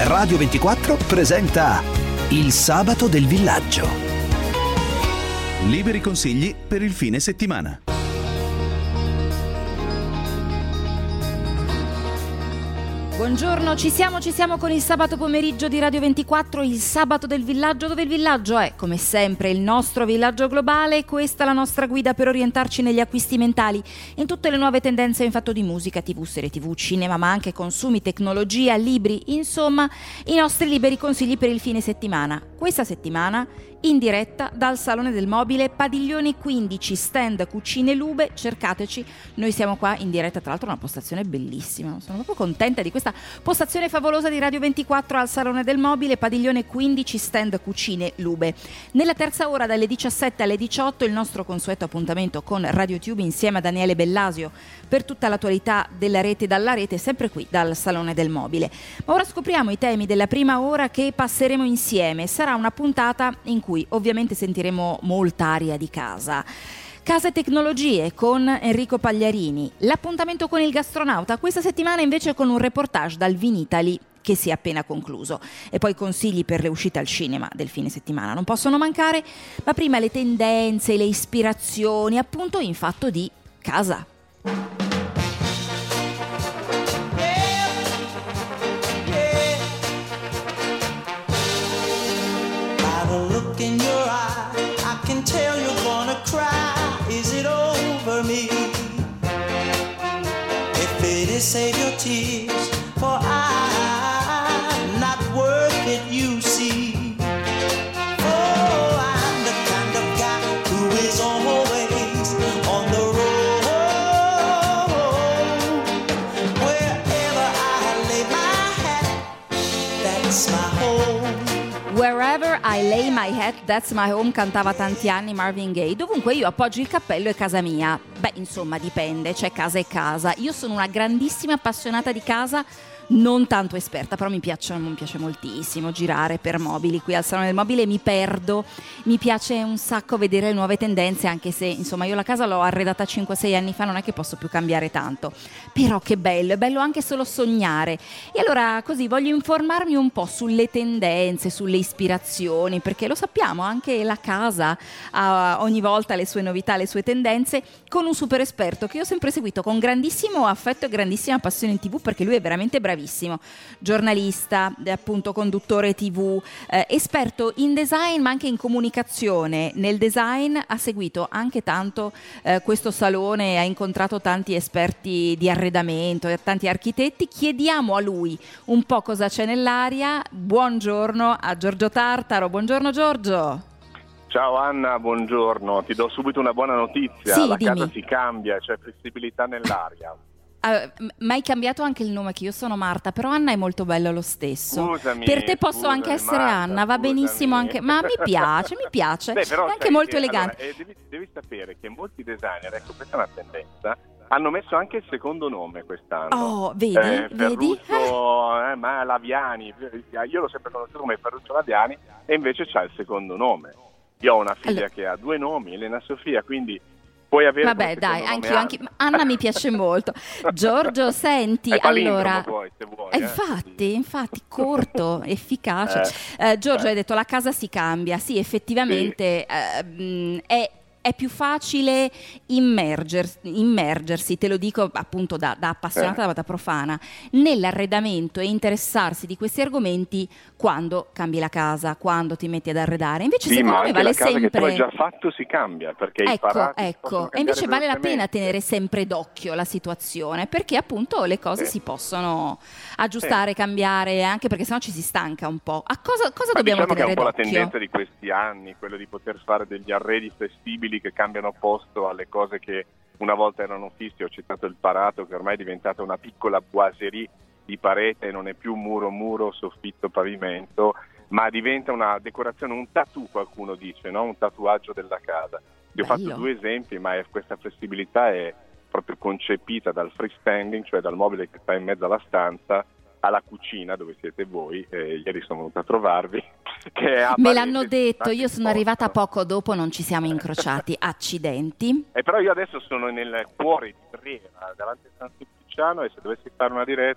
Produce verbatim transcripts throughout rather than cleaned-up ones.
Radio ventiquattro presenta Il sabato del villaggio. Liberi consigli per il fine settimana. Buongiorno, ci siamo, ci siamo con il sabato pomeriggio di Radio ventiquattro, il sabato del villaggio, dove il villaggio è, come sempre, il nostro villaggio globale. Questa è la nostra guida per orientarci negli acquisti mentali, in tutte le nuove tendenze in fatto di musica, tv, serie tv, cinema, ma anche consumi, tecnologia, libri, insomma, i nostri liberi consigli per il fine settimana. Questa settimana in diretta dal Salone del Mobile, Padiglione quindici, stand Cucine Lube, cercateci, noi siamo qua in diretta, tra l'altro una postazione bellissima, sono proprio contenta di questa postazione favolosa di Radio ventiquattro al Salone del Mobile, Padiglione quindici, stand Cucine Lube. Nella terza ora dalle diciassette alle diciotto il nostro consueto appuntamento con RadioTube insieme a Daniele Bellasio per tutta l'attualità della rete dalla rete, sempre qui dal Salone del Mobile. Ma ora scopriamo i temi della prima ora che passeremo insieme. Sarà una puntata in cui ovviamente sentiremo molta aria di casa. Casa e tecnologie con Enrico Pagliarini. L'appuntamento con il gastronauta questa settimana invece con un reportage dal Vinitaly che si è appena concluso. E poi consigli per le uscite al cinema del fine settimana non possono mancare, ma prima le tendenze, le ispirazioni, appunto in fatto di casa. In your eye, I can tell you're gonna cry. Is it over me? If it is, save your tears, for I'm not worth it, you see. Oh, I'm the kind of guy who is always on the road. Wherever I lay my hat, that's my home. Wherever I lay my hat, that's my home, cantava tanti anni Marvin Gaye. Dovunque io appoggio il cappello è casa mia. Beh, insomma, dipende, c'è casa e casa. Io sono una grandissima appassionata di casa, non tanto esperta, però mi piace, mi piace moltissimo girare per mobili. Qui al Salone del Mobile mi perdo, mi piace un sacco vedere le nuove tendenze, anche se insomma io la casa l'ho arredata cinque sei anni fa, non è che posso più cambiare tanto, però che bello, è bello anche solo sognare. E allora così voglio informarmi un po' sulle tendenze, sulle ispirazioni, perché lo sappiamo, anche la casa ha ogni volta le sue novità, le sue tendenze, con un super esperto che io ho sempre seguito con grandissimo affetto e grandissima passione in tv, perché lui è veramente bravissimo. Bravissimo, giornalista, appunto conduttore tivù, eh, esperto in design ma anche in comunicazione. Nel design ha seguito anche tanto eh, questo salone, ha incontrato tanti esperti di arredamento, tanti architetti. Chiediamo a lui un po' cosa c'è nell'aria. Buongiorno a Giorgio Tartaro. Buongiorno Giorgio. Ciao Anna, buongiorno. Ti do subito una buona notizia. Sì, la dimmi. Casa si cambia, c'è flessibilità nell'aria. Uh, ma hai cambiato anche il nome, che io sono Marta, però Anna è molto bello lo stesso. Scusami, per te posso scusami, anche essere Marta, Anna, va scusami. benissimo anche, ma mi piace, mi piace. Beh, però è anche sai molto che, elegante. Allora, eh, devi, devi sapere che molti designer, ecco questa è una tendenza, hanno messo anche il secondo nome quest'anno. Oh, vedi? Eh, vedi? Ferruccio, eh, ma Laviani, io l'ho sempre conosciuto come Ferruccio Laviani e invece c'ha il secondo nome. Io ho una figlia Allora. che ha due nomi, Elena Sofia, quindi puoi avere. Vabbè, dai, anch'io, anche Anna mi piace molto. Giorgio, senti, È palindromo, allora, poi, se vuoi, eh, eh. infatti, infatti, corto, efficace. Eh, eh, Giorgio, eh. hai detto la casa si cambia, sì, effettivamente eh, mh, è è più facile immergersi, immergersi, te lo dico appunto da, da appassionata, Eh. da profana, nell'arredamento e interessarsi di questi argomenti quando cambi la casa, quando ti metti ad arredare. Invece Sì, secondo ma me anche vale la casa sempre... che tu hai già fatto si cambia, perché i Ecco, parati si ecco, possono e invece cambiare vale la pena velocemente. tenere sempre d'occhio la situazione, perché appunto le cose Sì. si possono aggiustare, cambiare, anche perché sennò ci si stanca un po'. A cosa, cosa Ma dobbiamo diciamo che è tenere un po' la d'occhio? tendenza di questi anni, quello di poter fare degli arredi flessibili che cambiano posto alle cose che una volta erano fissi. Ho citato il parato, che ormai è diventata una piccola boiserie di parete, non è più muro muro, soffitto, pavimento, ma diventa una decorazione, un tattoo, qualcuno dice, no? Un tatuaggio della casa. Ti ho Bello. fatto due esempi, ma è, questa flessibilità è proprio concepita dal freestanding, cioè dal mobile che sta in mezzo alla stanza, alla cucina dove siete voi. Eh, ieri sono venuta a trovarvi. Che è a Me parete, l'hanno detto, si io sono arrivata spostano. poco dopo, non ci siamo incrociati, accidenti. E però io adesso sono nel cuore di Brera, davanti a San Settimiciano, e se dovessi fare una diretta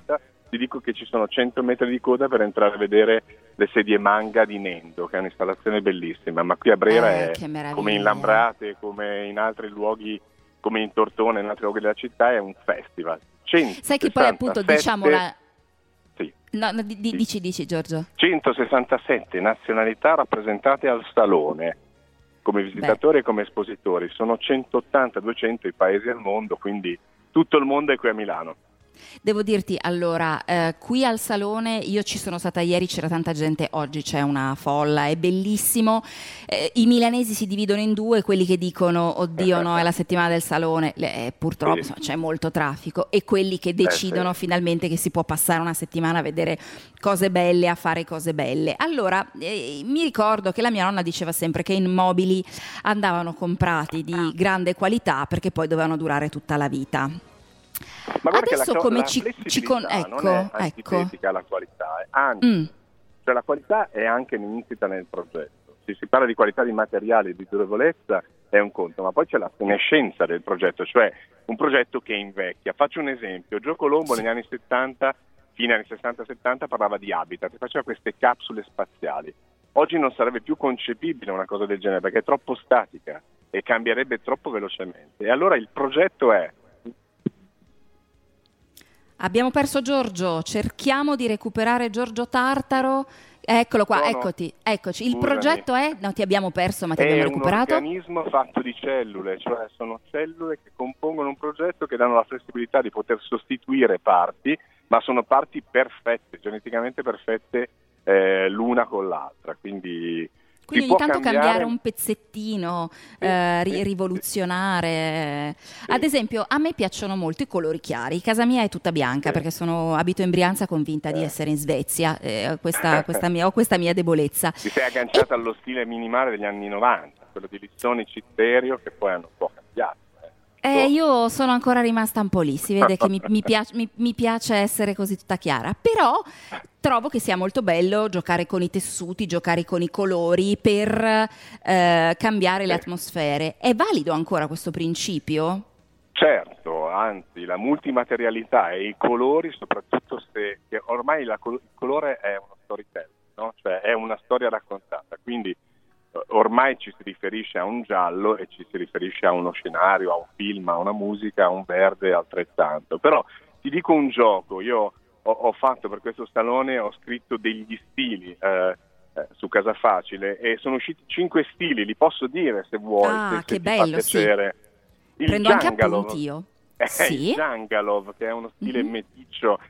ti dico che ci sono cento metri di coda per entrare a vedere le sedie manga di Nendo, che è un'installazione bellissima, ma qui a Brera Eh, è che meraviglia. come in Lambrate, come in altri luoghi, come in Tortona, in altri luoghi della città, è un festival. Sai che poi appunto diciamo la... Sì. No, no, di- di- dici, dici Giorgio. centosessantasette nazionalità rappresentate al Salone, come visitatori Beh. e come espositori. Sono centottanta duecento i paesi al mondo, quindi tutto il mondo è qui a Milano. Devo dirti, allora, eh, qui al Salone, io ci sono stata ieri, c'era tanta gente, oggi c'è una folla, è bellissimo. Eh, I milanesi si dividono in due, quelli che dicono, oddio no, è la settimana del Salone, Le, eh, purtroppo sì. insomma, c'è molto traffico, e quelli che decidono eh, sì. finalmente che si può passare una settimana a vedere cose belle, a fare cose belle. Allora, eh, mi ricordo che la mia nonna diceva sempre che i mobili andavano comprati di grande qualità perché poi dovevano durare tutta la vita. Ma adesso la, come la ci, ci con... ecco, non è antitetica alla qualità, anzi, mm. cioè la qualità è anche insita nel progetto. Se si parla di qualità di materiali e di durevolezza è un conto, ma poi c'è la senescenza del progetto, cioè un progetto che invecchia. Faccio un esempio: Gio Colombo sì. negli anni settanta, fine anni sessanta settanta, parlava di habitat, faceva queste capsule spaziali. Oggi non sarebbe più concepibile una cosa del genere perché è troppo statica e cambierebbe troppo velocemente. E allora il progetto è... Abbiamo perso Giorgio, cerchiamo di recuperare Giorgio Tartaro. Eccolo qua, no, no. eccoti, eccoci. Il Scusami. progetto è? No, ti abbiamo perso, ma ti è abbiamo recuperato. È un organismo fatto di cellule, cioè sono cellule che compongono un progetto che danno la flessibilità di poter sostituire parti, ma sono parti perfette, geneticamente perfette eh, l'una con l'altra, quindi... Quindi si ogni può tanto cambiare... cambiare un pezzettino, sì, eh, ri- sì, rivoluzionare. Sì. Ad esempio, a me piacciono molto i colori chiari. Casa mia è tutta bianca, sì, perché sono, abito in Brianza convinta eh. di essere in Svezia. Eh, questa, questa mia, ho questa mia debolezza. Ti sei agganciata e... allo stile minimale degli anni novanta, quello di Lissoni Citterio, che poi hanno un po' cambiato. Eh, io sono ancora rimasta un po' lì, si vede che mi, mi, piace, mi, mi piace essere così tutta chiara, però trovo che sia molto bello giocare con i tessuti, giocare con i colori per eh, cambiare le atmosfere. È valido ancora questo principio? Certo, anzi la multimaterialità e i colori, soprattutto se che ormai la, il colore è uno storytelling, no? Cioè è una storia raccontata, quindi ormai ci si riferisce a un giallo e ci si riferisce a uno scenario, a un film, a una musica, a un verde altrettanto. Però ti dico un gioco, io ho, ho fatto per questo salone, ho scritto degli stili eh, eh, su Casa Facile e sono usciti cinque stili, li posso dire se vuoi, ah, se, se che ti bello, fa piacere. Sì. Il Prendo Jangalov, anche appunti io. Eh, sì. Il Jangalov, che è uno stile mm-hmm. meticcio,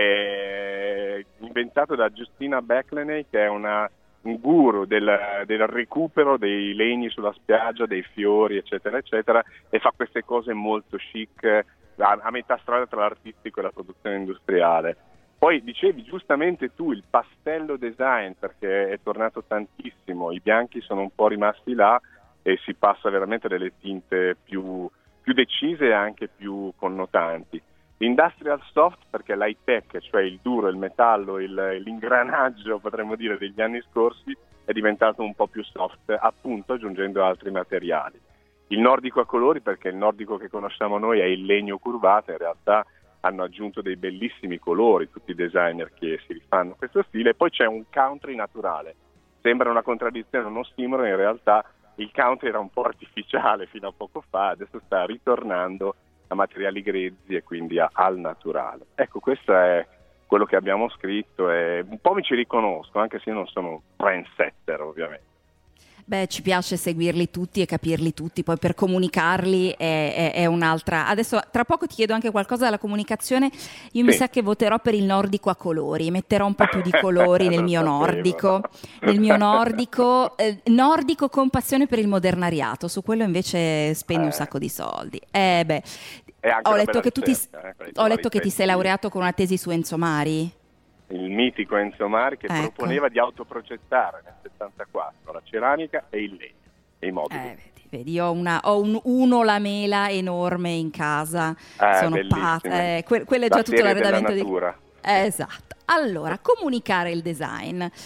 eh, inventato da Justina Beckley, che è una un guru del, del recupero dei legni sulla spiaggia, dei fiori, eccetera, eccetera, e fa queste cose molto chic, a, a metà strada tra l'artistico e la produzione industriale. Poi dicevi giustamente tu il pastello design, perché è tornato tantissimo, i bianchi sono un po' rimasti là e si passa veramente delle tinte più, più decise e anche più connotanti. L'industrial soft, perché l'high tech, cioè il duro, il metallo, il, l'ingranaggio, potremmo dire, degli anni scorsi, è diventato un po' più soft, appunto aggiungendo altri materiali. Il nordico a colori, perché il nordico che conosciamo noi è il legno curvato, in realtà hanno aggiunto dei bellissimi colori, tutti i designer che si rifanno questo stile. E poi c'è un country naturale. Sembra una contraddizione, uno stimolo, in realtà il country era un po' artificiale fino a poco fa, adesso sta ritornando a materiali grezzi e quindi a, al naturale. Ecco, questo è quello che abbiamo scritto e un po' mi ci riconosco, anche se io non sono un trendsetter ovviamente. Beh, ci piace seguirli tutti e capirli tutti, poi per comunicarli è, è, è un'altra. Adesso tra poco ti chiedo anche qualcosa della comunicazione. Io sì. mi sa che voterò per il nordico a colori, metterò un po' più di colori nel mio nordico, nel mio nordico, eh, nordico con passione per il modernariato, su quello invece spendi eh. un sacco di soldi. Eh beh, ho letto che tu ti, eh, ho letto che ti sei laureato con una tesi su Enzo Mari. Il mitico Enzo Mari che ecco. proponeva di autoprogettare nel settantaquattro la ceramica e il legno e i mobili. Eh, vedi, vedi, ho, una, ho un uno lamela enorme in casa, eh, sono pazza, eh, que- quello è già la tutto l'arredamento di natura. Eh, esatto. Allora, comunicare il design.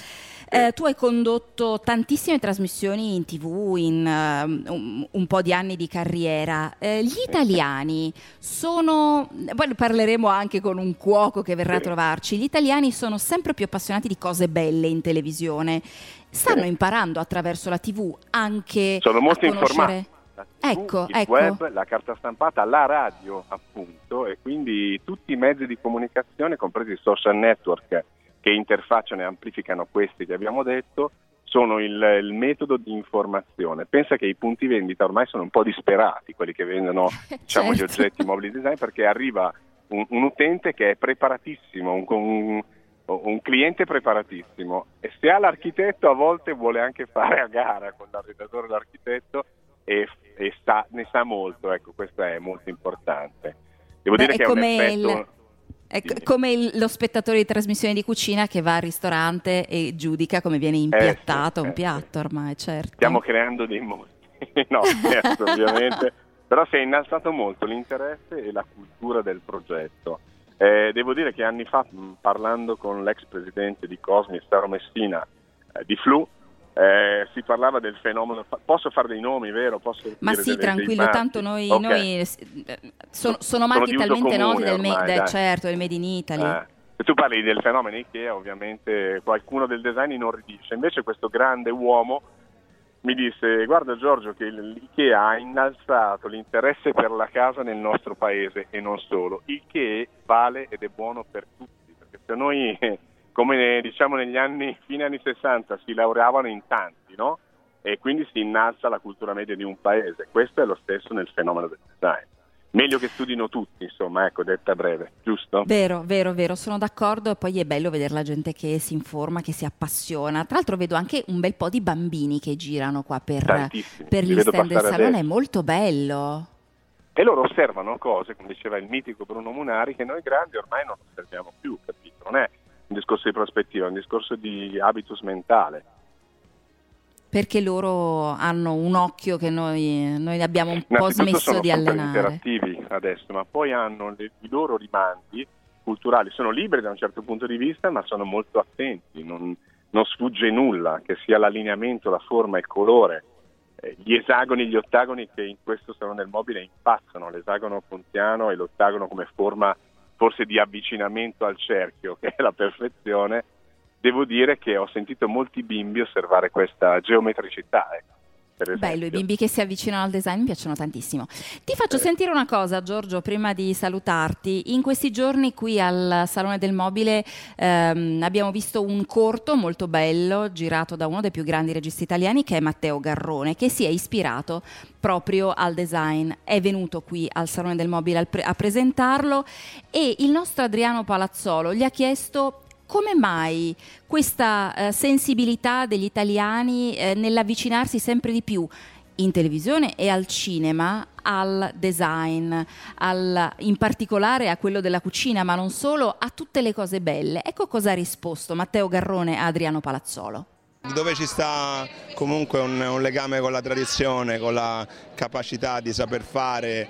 Eh, tu hai condotto tantissime trasmissioni in tivù in uh, un, un po' di anni di carriera. Eh, gli italiani sono, poi parleremo anche con un cuoco che verrà a trovarci, gli italiani sono sempre più appassionati di cose belle in televisione. Stanno imparando attraverso la tivù anche sono molto a conoscere... informati. Ecco, il ecco. web, la carta stampata, la radio appunto, e quindi tutti i mezzi di comunicazione, compresi i social network che interfacciano e amplificano questi che abbiamo detto, sono il, il metodo di informazione. Pensa che i punti vendita ormai sono un po' disperati, quelli che vendono diciamo, certo. gli oggetti mobili design, perché arriva un, un utente che è preparatissimo, un, un, un cliente preparatissimo, e se ha l'architetto a volte vuole anche fare a gara con l'arredatore e l'architetto, e, e sa, ne sa molto, ecco, questo è molto importante. Devo Beh, dire è che è un come effetto... il... È c- come il, lo spettatore di trasmissione di cucina che va al ristorante e giudica come viene impiattato eh sì, un eh piatto, sì. ormai, certo. Stiamo creando dei mostri, no, certo, ovviamente, però si è innalzato molto l'interesse e la cultura del progetto. Eh, devo dire che anni fa, mh, parlando con l'ex presidente di Cosmi, Staro Messina, eh, di Flu, Eh, si parlava del fenomeno. Posso fare dei nomi, vero? Posso Ma dire sì, delle, tranquillo, dei tanto noi, okay. noi sono, sono marchi sono di uso talmente noti comune del, me, ormai, del, dai. certo, del Made in Italy. Eh. Se tu parli del fenomeno Ikea, ovviamente qualcuno del design inorridisce. Invece questo grande uomo mi disse: guarda Giorgio, che l'Ikea ha innalzato l'interesse per la casa nel nostro paese, e non solo, il che vale ed è buono per tutti, perché se noi, come diciamo negli anni, fine anni sessanta, si laureavano in tanti, no? E quindi si innalza la cultura media di un paese. Questo è lo stesso nel fenomeno del design. Meglio che studino tutti, insomma, ecco, detta breve, giusto? Vero, vero, vero, sono d'accordo, e poi è bello vedere la gente che si informa, che si appassiona. Tra l'altro vedo anche un bel po' di bambini che girano qua per, per gli stand del salone, adesso. È molto bello. E loro osservano cose, come diceva il mitico Bruno Munari, che noi grandi ormai non osserviamo più, capito? Non è un discorso di prospettiva, è un discorso di habitus mentale. Perché loro hanno un occhio che noi, noi abbiamo un po' smesso di allenare. Sono interattivi adesso, ma poi hanno le, i loro rimandi culturali, sono liberi da un certo punto di vista, ma sono molto attenti, non, non sfugge nulla, che sia l'allineamento, la forma, il colore, eh, gli esagoni, gli ottagoni che in questo salone del mobile impazzano, l'esagono pontiano e l'ottagono come forma forse di avvicinamento al cerchio, che è la perfezione. Devo dire che ho sentito molti bimbi osservare questa geometricità. Ecco, per bello, i bimbi che si avvicinano al design mi piacciono tantissimo. Ti faccio eh. sentire una cosa, Giorgio, prima di salutarti. In questi giorni qui al Salone del Mobile ehm, abbiamo visto un corto molto bello girato da uno dei più grandi registi italiani, che è Matteo Garrone, che si è ispirato proprio al design. È venuto qui al Salone del Mobile al pre- a presentarlo, e il nostro Adriano Palazzolo gli ha chiesto come mai questa eh, sensibilità degli italiani eh, nell'avvicinarsi sempre di più in televisione e al cinema al design, al, in particolare a quello della cucina, ma non solo, a tutte le cose belle. Ecco cosa ha risposto Matteo Garrone a Adriano Palazzolo. Dove ci sta comunque un, un legame con la tradizione, con la capacità di saper fare,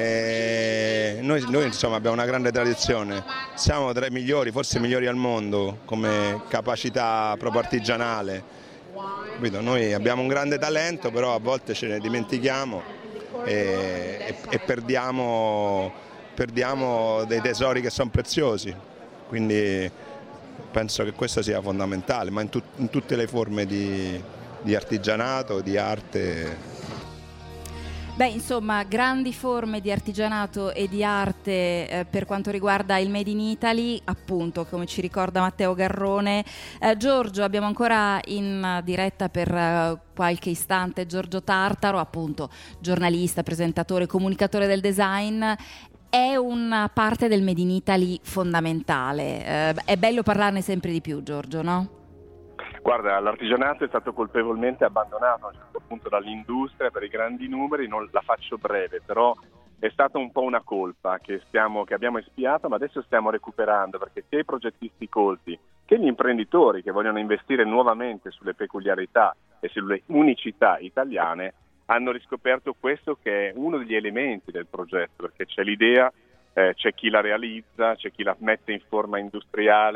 eh, noi, noi insomma abbiamo una grande tradizione, siamo tra i migliori, forse migliori al mondo come capacità proprio artigianale. Noi abbiamo un grande talento, però a volte ce ne dimentichiamo e, e, e perdiamo, perdiamo dei tesori che sono preziosi. Quindi penso che questo sia fondamentale, ma in, tut- in tutte le forme di, di artigianato, di arte. Beh, insomma, grandi forme di artigianato e di arte eh, per quanto riguarda il Made in Italy, appunto, come ci ricorda Matteo Garrone. Eh, Giorgio, abbiamo ancora in diretta per uh, qualche istante Giorgio Tartaro, appunto, giornalista, presentatore, comunicatore del design. È una parte del Made in Italy fondamentale. Eh, è bello parlarne sempre di più, Giorgio, no? Guarda, l'artigianato è stato colpevolmente abbandonato a un certo punto dall'industria per i grandi numeri, non la faccio breve, però è stata un po' una colpa che, stiamo, che abbiamo espiato, ma adesso stiamo recuperando, perché sia i progettisti colti che gli imprenditori che vogliono investire nuovamente sulle peculiarità e sulle unicità italiane hanno riscoperto questo, che è uno degli elementi del progetto, perché c'è l'idea, eh, c'è chi la realizza, c'è chi la mette in forma industriale,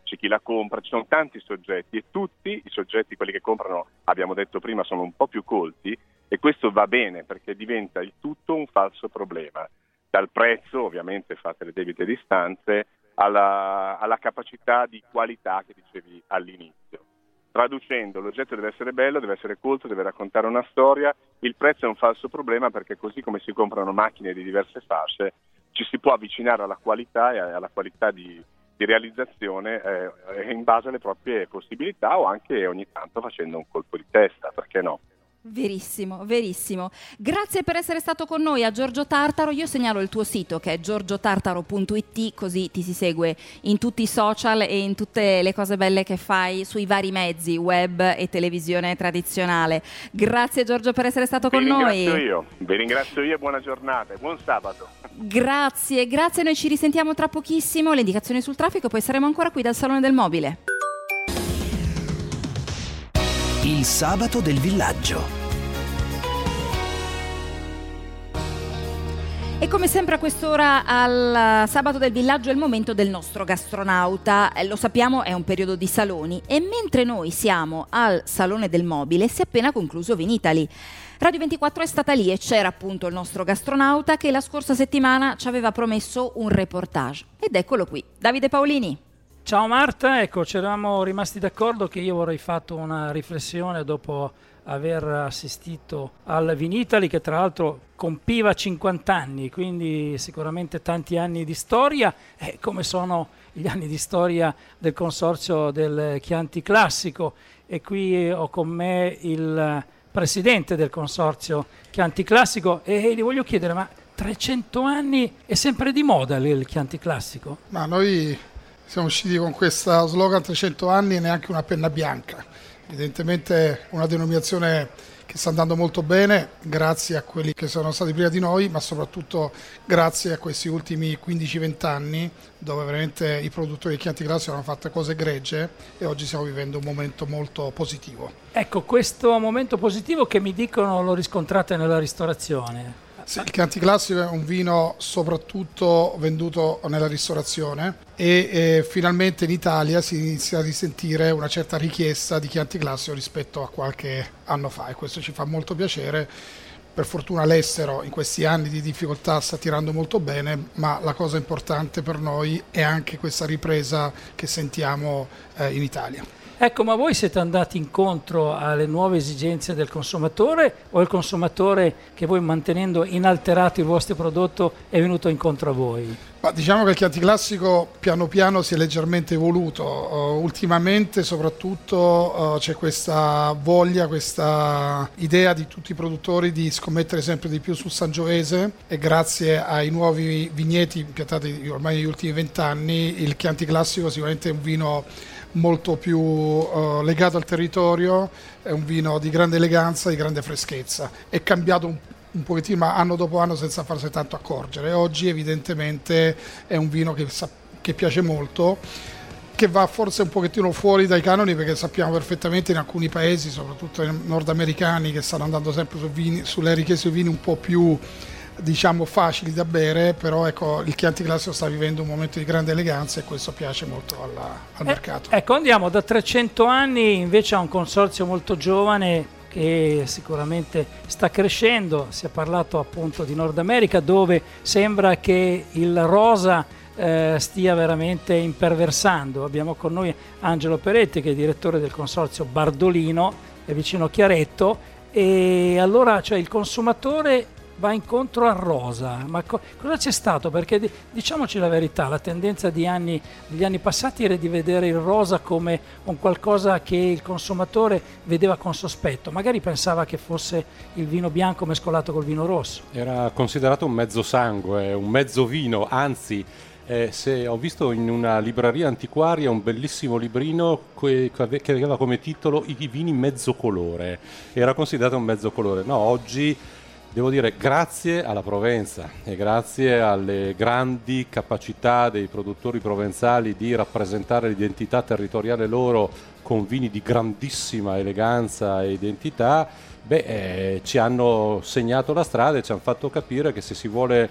c'è chi la compra, ci sono tanti soggetti e tutti i soggetti, quelli che comprano, abbiamo detto prima, sono un po' più colti e questo va bene perché diventa il tutto un falso problema. Dal prezzo, ovviamente fate le debite distanze, alla, alla capacità di qualità che dicevi all'inizio. Traducendo, l'oggetto deve essere bello, deve essere colto, deve raccontare una storia, il prezzo è un falso problema perché così come si comprano macchine di diverse fasce, ci si può avvicinare alla qualità e alla qualità di, di realizzazione eh, in base alle proprie possibilità o anche ogni tanto facendo un colpo di testa, perché no? Verissimo, verissimo. Grazie per essere stato con noi a Giorgio Tartaro. Io segnalo il tuo sito che è giorgio tartaro punto it, così ti si segue in tutti i social e in tutte le cose belle che fai sui vari mezzi web e televisione tradizionale. Grazie Giorgio per essere stato Vi con noi. Vi ringrazio io, vi ringrazio io e buona giornata e buon sabato. Grazie, grazie, noi ci risentiamo tra pochissimo, le indicazioni sul traffico, poi saremo ancora qui dal Salone del Mobile. Il sabato del villaggio. E come sempre a quest'ora al sabato del villaggio è il momento del nostro gastronauta. Eh, lo sappiamo, è un periodo di saloni e mentre noi siamo al Salone del Mobile si è appena concluso Vinitaly. Radio ventiquattro è stata lì e c'era appunto il nostro gastronauta che la scorsa settimana ci aveva promesso un reportage. Ed eccolo qui, Davide Paolini. Ciao Marta, ecco, ci eravamo rimasti d'accordo che io vorrei fatto una riflessione dopo aver assistito al Vinitaly, che tra l'altro compiva cinquanta anni, quindi sicuramente tanti anni di storia, eh, come sono gli anni di storia del consorzio del Chianti Classico. E qui ho con me il presidente del consorzio Chianti Classico e gli voglio chiedere, ma trecento anni è sempre di moda il Chianti Classico? Ma noi siamo usciti con questo slogan trecento anni e neanche una penna bianca. Evidentemente una denominazione che sta andando molto bene grazie a quelli che sono stati prima di noi, ma soprattutto grazie a questi ultimi quindici venti anni dove veramente i produttori di Chianti Classico hanno fatto cose egregie e oggi stiamo vivendo un momento molto positivo. Ecco, questo momento positivo che mi dicono lo riscontrate nella ristorazione. Sì, il Chianti Classico è un vino soprattutto venduto nella ristorazione e eh, finalmente in Italia si inizia a risentire una certa richiesta di Chianti Classico rispetto a qualche anno fa e questo ci fa molto piacere. Per fortuna l'estero in questi anni di difficoltà sta tirando molto bene, ma la cosa importante per noi è anche questa ripresa che sentiamo eh, in Italia. Ecco, ma voi siete andati incontro alle nuove esigenze del consumatore o il consumatore che voi mantenendo inalterato il vostro prodotto è venuto incontro a voi? Ma diciamo che il Chianti Classico piano piano si è leggermente evoluto, uh, ultimamente soprattutto uh, c'è questa voglia, questa idea di tutti i produttori di scommettere sempre di più sul Sangiovese e grazie ai nuovi vigneti impiantati ormai negli ultimi vent'anni il Chianti Classico sicuramente è un vino molto più uh, legato al territorio, è un vino di grande eleganza, di grande freschezza, è cambiato un un pochettino ma anno dopo anno senza farsi tanto accorgere. Oggi evidentemente è un vino che, sa- che piace molto, che va forse un pochettino fuori dai canoni perché sappiamo perfettamente in alcuni paesi, soprattutto nordamericani, che stanno andando sempre su vini, sulle richieste di vini un po' più diciamo facili da bere, però ecco il Chianti Classico sta vivendo un momento di grande eleganza e questo piace molto alla, al eh, mercato. Ecco, andiamo da trecento anni invece a un consorzio molto giovane che sicuramente sta crescendo. Si è parlato appunto di Nord America dove sembra che il rosa eh, stia veramente imperversando. Abbiamo con noi Angelo Peretti che è direttore del consorzio Bardolino, è vicino Chiaretto, e allora cioè il consumatore va incontro al rosa, ma co- cosa c'è stato? Perché di- diciamoci la verità, la tendenza di anni, degli anni passati era di vedere il rosa come un qualcosa che il consumatore vedeva con sospetto, magari pensava che fosse il vino bianco mescolato col vino rosso. Era considerato un mezzo sangue, un mezzo vino, anzi eh, se ho visto in una libreria antiquaria un bellissimo librino que- che aveva come titolo I vini mezzo colore, era considerato un mezzo colore. No, oggi devo dire grazie alla Provenza e grazie alle grandi capacità dei produttori provenzali di rappresentare l'identità territoriale loro con vini di grandissima eleganza e identità, beh, eh, ci hanno segnato la strada e ci hanno fatto capire che se si vuole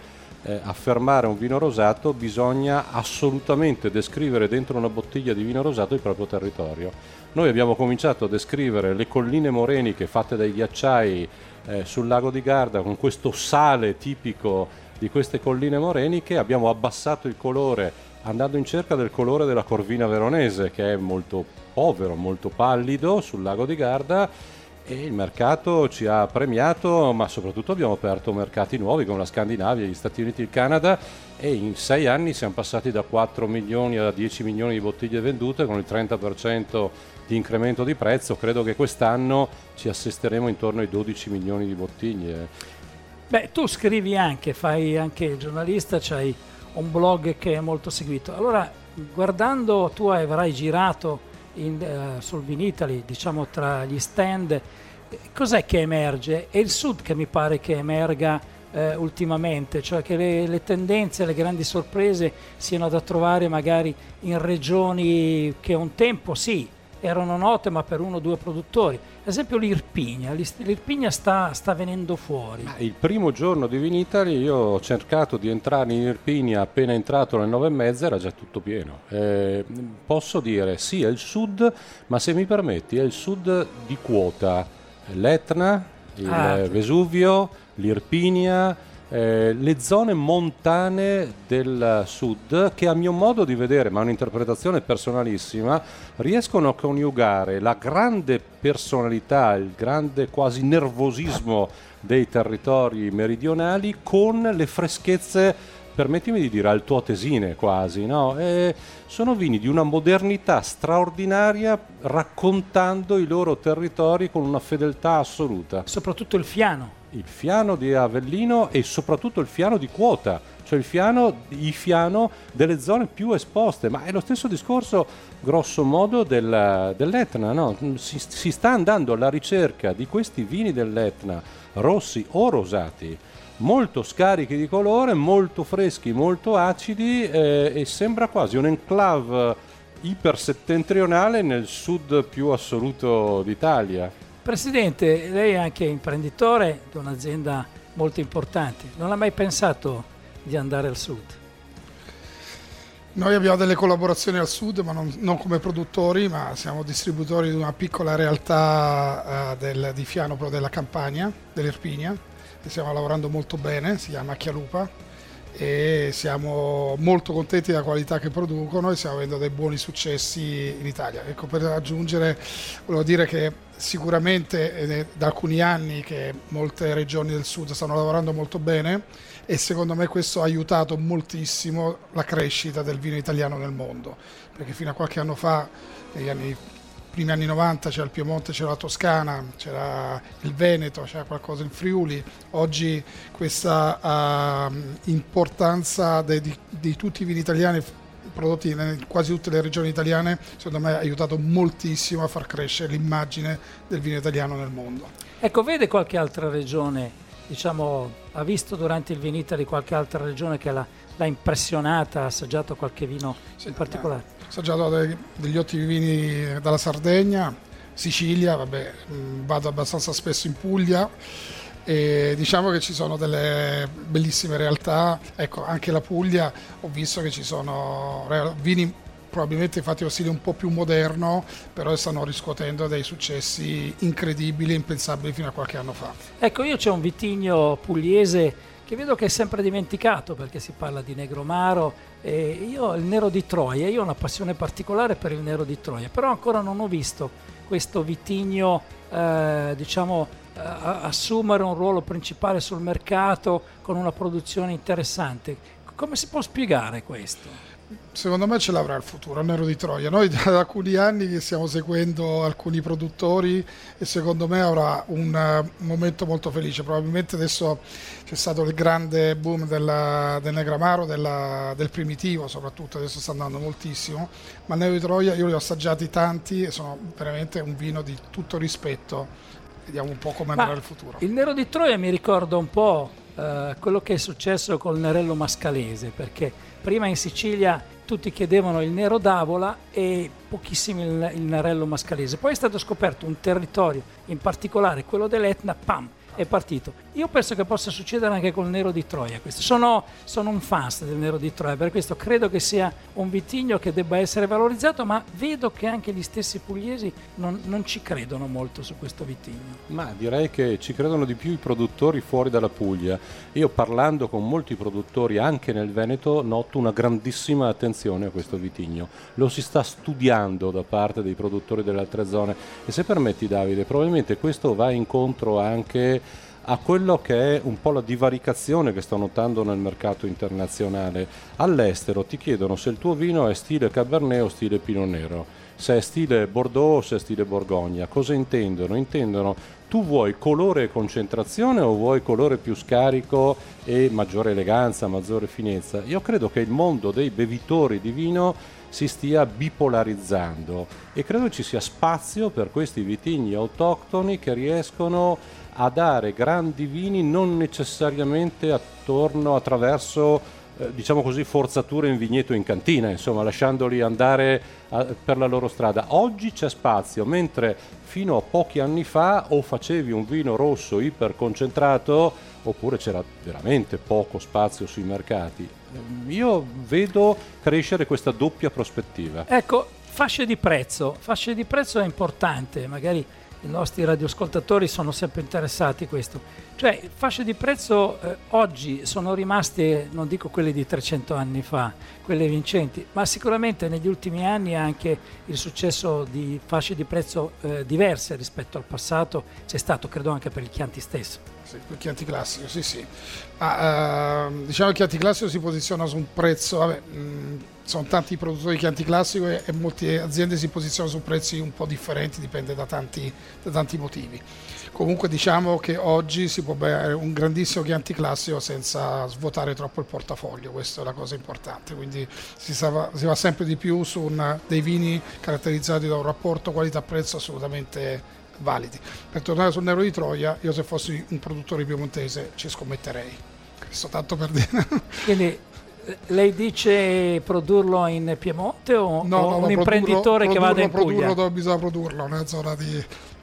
eh, affermare un vino rosato bisogna assolutamente descrivere dentro una bottiglia di vino rosato il proprio territorio. Noi abbiamo cominciato a descrivere le colline moreniche fatte dai ghiacciai eh, sul lago di Garda con questo sale tipico di queste colline moreniche, abbiamo abbassato il colore andando in cerca del colore della Corvina veronese, che è molto povero, molto pallido sul lago di Garda, e il mercato ci ha premiato, ma soprattutto abbiamo aperto mercati nuovi come la Scandinavia, gli Stati Uniti, il Canada, e in sei anni siamo passati da quattro milioni a dieci milioni di bottiglie vendute con il trenta per cento di incremento di prezzo. Credo che quest'anno ci assisteremo intorno ai dodici milioni di bottiglie. Beh, tu scrivi anche, fai anche il giornalista, c'hai un blog che è molto seguito. Allora, guardando, tu avrai girato in, uh, sul Vinitaly, diciamo tra gli stand, cos'è che emerge? È il Sud che mi pare che emerga eh, ultimamente, cioè che le, le tendenze, le grandi sorprese siano da trovare magari in regioni che un tempo sì erano note ma per uno o due produttori. Ad esempio l'Irpigna, l'Irpigna sta, sta venendo fuori. Il primo giorno di Vinitaly io ho cercato di entrare in Irpigna, appena entrato alle nove e mezza era già tutto pieno. Eh, posso dire sì, è il Sud, ma se mi permetti è il Sud di quota. L'Etna, il ah, Vesuvio, l'Irpigna, eh, le zone montane del Sud che, a mio modo di vedere, ma è un'interpretazione personalissima, riescono a coniugare la grande personalità, il grande quasi nervosismo dei territori meridionali con le freschezze, permettimi di dire, altoatesine quasi, no? E sono vini di una modernità straordinaria, raccontando i loro territori con una fedeltà assoluta. Soprattutto il fiano. Il fiano di Avellino e soprattutto il fiano di quota, cioè il fiano, il fiano delle zone più esposte, ma è lo stesso discorso grosso modo del, dell'Etna, no? Si, si sta andando alla ricerca di questi vini dell'Etna, rossi o rosati, molto scarichi di colore, molto freschi, molto acidi, eh, e sembra quasi un enclave ipersettentrionale nel sud più assoluto d'Italia. Presidente, lei è anche imprenditore di un'azienda molto importante, non ha mai pensato di andare al sud? Noi abbiamo delle collaborazioni al sud, ma non, non come produttori, ma siamo distributori di una piccola realtà uh, del, di fiano della Campania, dell'Irpigna, e stiamo lavorando molto bene, si chiama Chialupa, e siamo molto contenti della qualità che producono e stiamo avendo dei buoni successi in Italia. Ecco, per aggiungere, volevo dire che sicuramente è da alcuni anni che molte regioni del sud stanno lavorando molto bene e secondo me questo ha aiutato moltissimo la crescita del vino italiano nel mondo, perché fino a qualche anno fa, negli anni primi anni novanta, c'era il Piemonte, c'era la Toscana, c'era il Veneto, c'era qualcosa in Friuli. Oggi questa uh, importanza de, di, di tutti i vini italiani prodotti in quasi tutte le regioni italiane, secondo me ha aiutato moltissimo a far crescere l'immagine del vino italiano nel mondo. Ecco, vede qualche altra regione, diciamo, ha visto durante il Vinitaly qualche altra regione che l'ha, l'ha impressionata, ha assaggiato qualche vino sì, in particolare? Ho assaggiato dei, degli ottimi vini dalla Sardegna, Sicilia, vabbè, vado abbastanza spesso in Puglia e diciamo che ci sono delle bellissime realtà. Ecco, anche la Puglia ho visto che ci sono vini probabilmente fatti allo stile un po' più moderno, però stanno riscuotendo dei successi incredibili e impensabili fino a qualche anno fa. Ecco, io c'è un vitigno pugliese che vedo che è sempre dimenticato perché si parla di Negromaro, e io il Nero di Troia, io ho una passione particolare per il Nero di Troia, però ancora non ho visto questo vitigno eh, diciamo eh, assumere un ruolo principale sul mercato con una produzione interessante. Come si può spiegare questo? Secondo me ce l'avrà il futuro, il Nero di Troia. Noi da alcuni anni che stiamo seguendo alcuni produttori e secondo me avrà un uh, momento molto felice. Probabilmente adesso c'è stato il grande boom della, del Negramaro, della, del primitivo soprattutto, adesso sta andando moltissimo, ma il Nero di Troia io li ho assaggiati tanti e sono veramente un vino di tutto rispetto. Vediamo un po' come andrà il futuro. Il Nero di Troia mi ricorda un po' uh, quello che è successo col Nerello Mascalese, perché prima in Sicilia tutti chiedevano il Nero d'Avola e pochissimi il, il Nerello Mascalese. Poi è stato scoperto un territorio, in particolare quello dell'Etna, pam, è partito. Io penso che possa succedere anche col Nero di Troia questo. Sono, sono un fan del Nero di Troia, per questo credo che sia un vitigno che debba essere valorizzato, ma vedo che anche gli stessi pugliesi non, non ci credono molto su questo vitigno. Ma direi che ci credono di più i produttori fuori dalla Puglia. Io, parlando con molti produttori anche nel Veneto, noto una grandissima attenzione a questo vitigno. Lo si sta studiando da parte dei produttori delle altre zone, e se permetti, Davide, probabilmente questo va incontro anche a quello che è un po' la divaricazione che sto notando nel mercato internazionale. All'estero ti chiedono se il tuo vino è stile Cabernet o stile Pinot Nero, se è stile Bordeaux o se è stile Borgogna. Cosa intendono? Intendono: tu vuoi colore e concentrazione o vuoi colore più scarico e maggiore eleganza, maggiore finezza? Io credo che il mondo dei bevitori di vino si stia bipolarizzando, e credo ci sia spazio per questi vitigni autoctoni che riescono a dare grandi vini non necessariamente attorno attraverso eh, diciamo così forzature in vigneto in cantina, insomma, lasciandoli andare a, per la loro strada. Oggi c'è spazio, mentre fino a pochi anni fa o facevi un vino rosso iperconcentrato oppure c'era veramente poco spazio sui mercati. Io vedo crescere questa doppia prospettiva. Ecco, fasce di prezzo. Fasce di prezzo è importante, magari i nostri radioascoltatori sono sempre interessati a questo. Cioè, fasce di prezzo eh, oggi sono rimaste, non dico quelle di trecento anni fa, quelle vincenti, ma sicuramente negli ultimi anni anche il successo di fasce di prezzo eh, diverse rispetto al passato c'è stato, credo anche per il Chianti stesso. Sì, il Chianti classico, sì sì. Ah, uh, diciamo che il Chianti classico si posiziona su un prezzo, vabbè, mh, sono tanti i produttori di Chianti classico e, e molte aziende si posizionano su prezzi un po' differenti, dipende da tanti, da tanti motivi. Comunque diciamo che oggi si può bere un grandissimo Chianti classico senza svuotare troppo il portafoglio, questa è la cosa importante, quindi si, sa, si va sempre di più su un, dei vini caratterizzati da un rapporto qualità-prezzo assolutamente validi. Per tornare sul Nero di Troia, io se fossi un produttore piemontese ci scommetterei, questo tanto per dire. Quindi lei dice produrlo in Piemonte o, no, o no, un no, imprenditore produrlo, che vada in produrlo Puglia? Dove bisogna produrlo, nella zona di,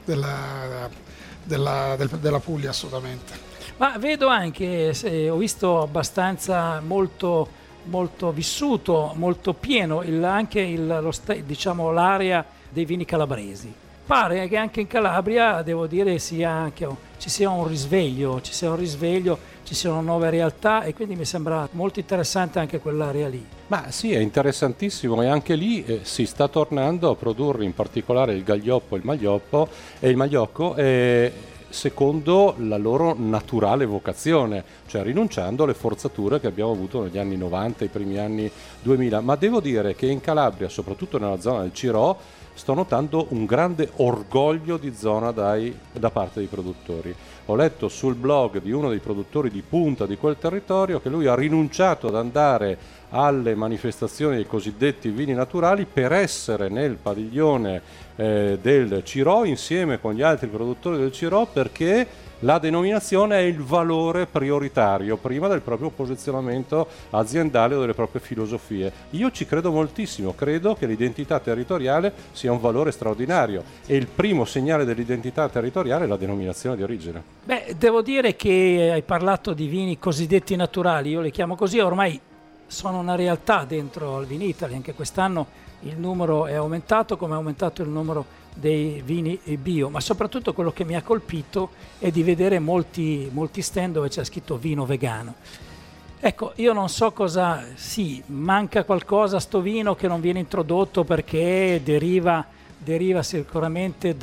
della, della, del, della Puglia assolutamente. Ma vedo anche, se ho visto abbastanza molto, molto vissuto, molto pieno il, anche il, lo, diciamo, l'area dei vini calabresi. Pare che anche in Calabria, devo dire, sia anche, ci sia un risveglio, ci sia un risveglio, ci siano nuove realtà, e quindi mi sembra molto interessante anche quell'area lì. Ma sì, è interessantissimo, e anche lì eh, si sta tornando a produrre in particolare il Gaglioppo, il Maglioppo e il Magliocco eh, secondo la loro naturale vocazione, cioè rinunciando alle forzature che abbiamo avuto negli anni novanta, i primi anni duemila. Ma devo dire che in Calabria, soprattutto nella zona del Cirò, sto notando un grande orgoglio di zona dai, da parte dei produttori. Ho letto sul blog di uno dei produttori di punta di quel territorio che lui ha rinunciato ad andare alle manifestazioni dei cosiddetti vini naturali per essere nel padiglione eh, del Cirò insieme con gli altri produttori del Cirò, perché la denominazione è il valore prioritario prima del proprio posizionamento aziendale o delle proprie filosofie. Io ci credo moltissimo, credo che l'identità territoriale sia un valore straordinario, e il primo segnale dell'identità territoriale è la denominazione di origine. Beh, devo dire che hai parlato di vini cosiddetti naturali, io li chiamo così, ormai sono una realtà dentro al Vinitaly. Anche quest'anno il numero è aumentato, come è aumentato il numero dei vini bio, ma soprattutto quello che mi ha colpito è di vedere molti, molti stand dove c'è scritto vino vegano. Ecco, io non so cosa, sì, manca qualcosa a sto vino che non viene introdotto perché deriva, deriva sicuramente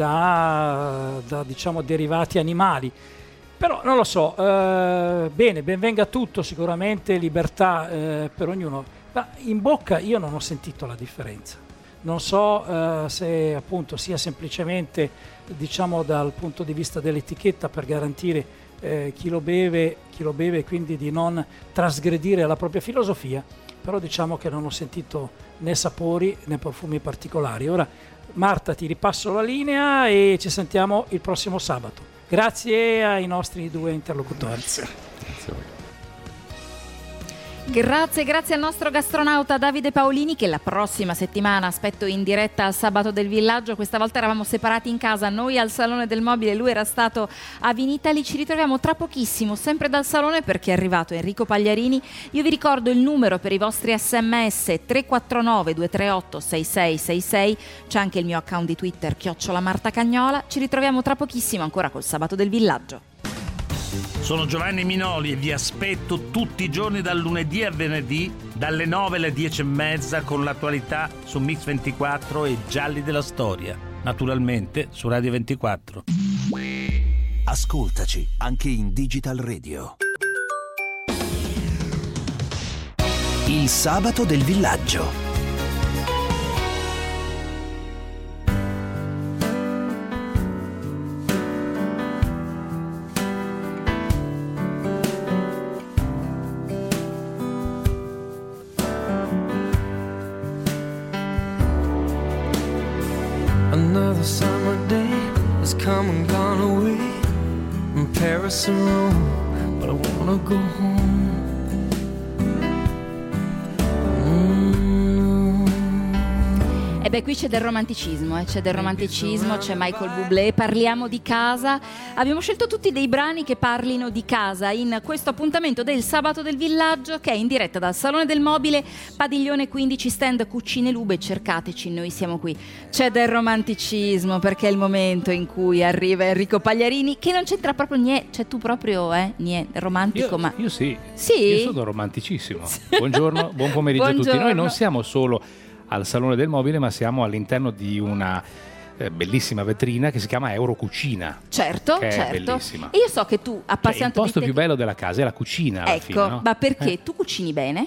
da, da diciamo derivati animali. Però non lo so, eh, bene, ben venga tutto, sicuramente libertà eh, per ognuno, ma in bocca io non ho sentito la differenza. Non so eh, se appunto sia semplicemente, diciamo, dal punto di vista dell'etichetta per garantire eh, chi lo beve, chi lo beve, quindi di non trasgredire la propria filosofia, però diciamo che non ho sentito né sapori né profumi particolari. Ora, Marta, ti ripasso la linea e ci sentiamo il prossimo sabato. Grazie ai nostri due interlocutori. Grazie. Grazie a voi. Grazie, grazie al nostro gastronauta Davide Paolini, che la prossima settimana aspetto in diretta al Sabato del Villaggio. Questa volta eravamo separati in casa, noi al Salone del Mobile, lui era stato a Vinitaly. Ci ritroviamo tra pochissimo sempre dal Salone, perché è arrivato Enrico Pagliarini. Io vi ricordo il numero per i vostri sms: tre quattro nove due tre otto sei sei sei sei. C'è anche il mio account di Twitter, chiocciola Marta Cagnola. Ci ritroviamo tra pochissimo ancora col Sabato del Villaggio. Sono Giovanni Minoli e vi aspetto tutti i giorni dal lunedì a venerdì dalle nove alle dieci e mezza con l'attualità su Mix ventiquattro e Gialli della Storia, naturalmente su Radio ventiquattro. Ascoltaci anche in Digital Radio. Il Sabato del Villaggio. Another summer day has come and gone away from Paris and Rome, but I wanna go home. E beh, qui c'è del romanticismo, eh? c'è del romanticismo, c'è Michael Bublé, parliamo di casa. Abbiamo scelto tutti dei brani che parlino di casa in questo appuntamento del Sabato del Villaggio, che è in diretta dal Salone del Mobile, Padiglione quindici, stand Cucine Lube. Cercateci, noi siamo qui. C'è del romanticismo, perché è il momento in cui arriva Enrico Pagliarini, che non c'entra proprio niente, cioè tu proprio, eh, niente, romantico, io, ma... Io sì, sì? Io sono romanticissimo. Buongiorno, buon pomeriggio a tutti. Noi non siamo solo al Salone del Mobile, ma siamo all'interno di una eh, bellissima vetrina che si chiama Eurocucina. Certo, che certo. È bellissima. E io so che tu, appassionato cioè, il posto di te... più bello della casa è la cucina, alla ecco, fine, no? ma perché? Eh? Tu cucini bene?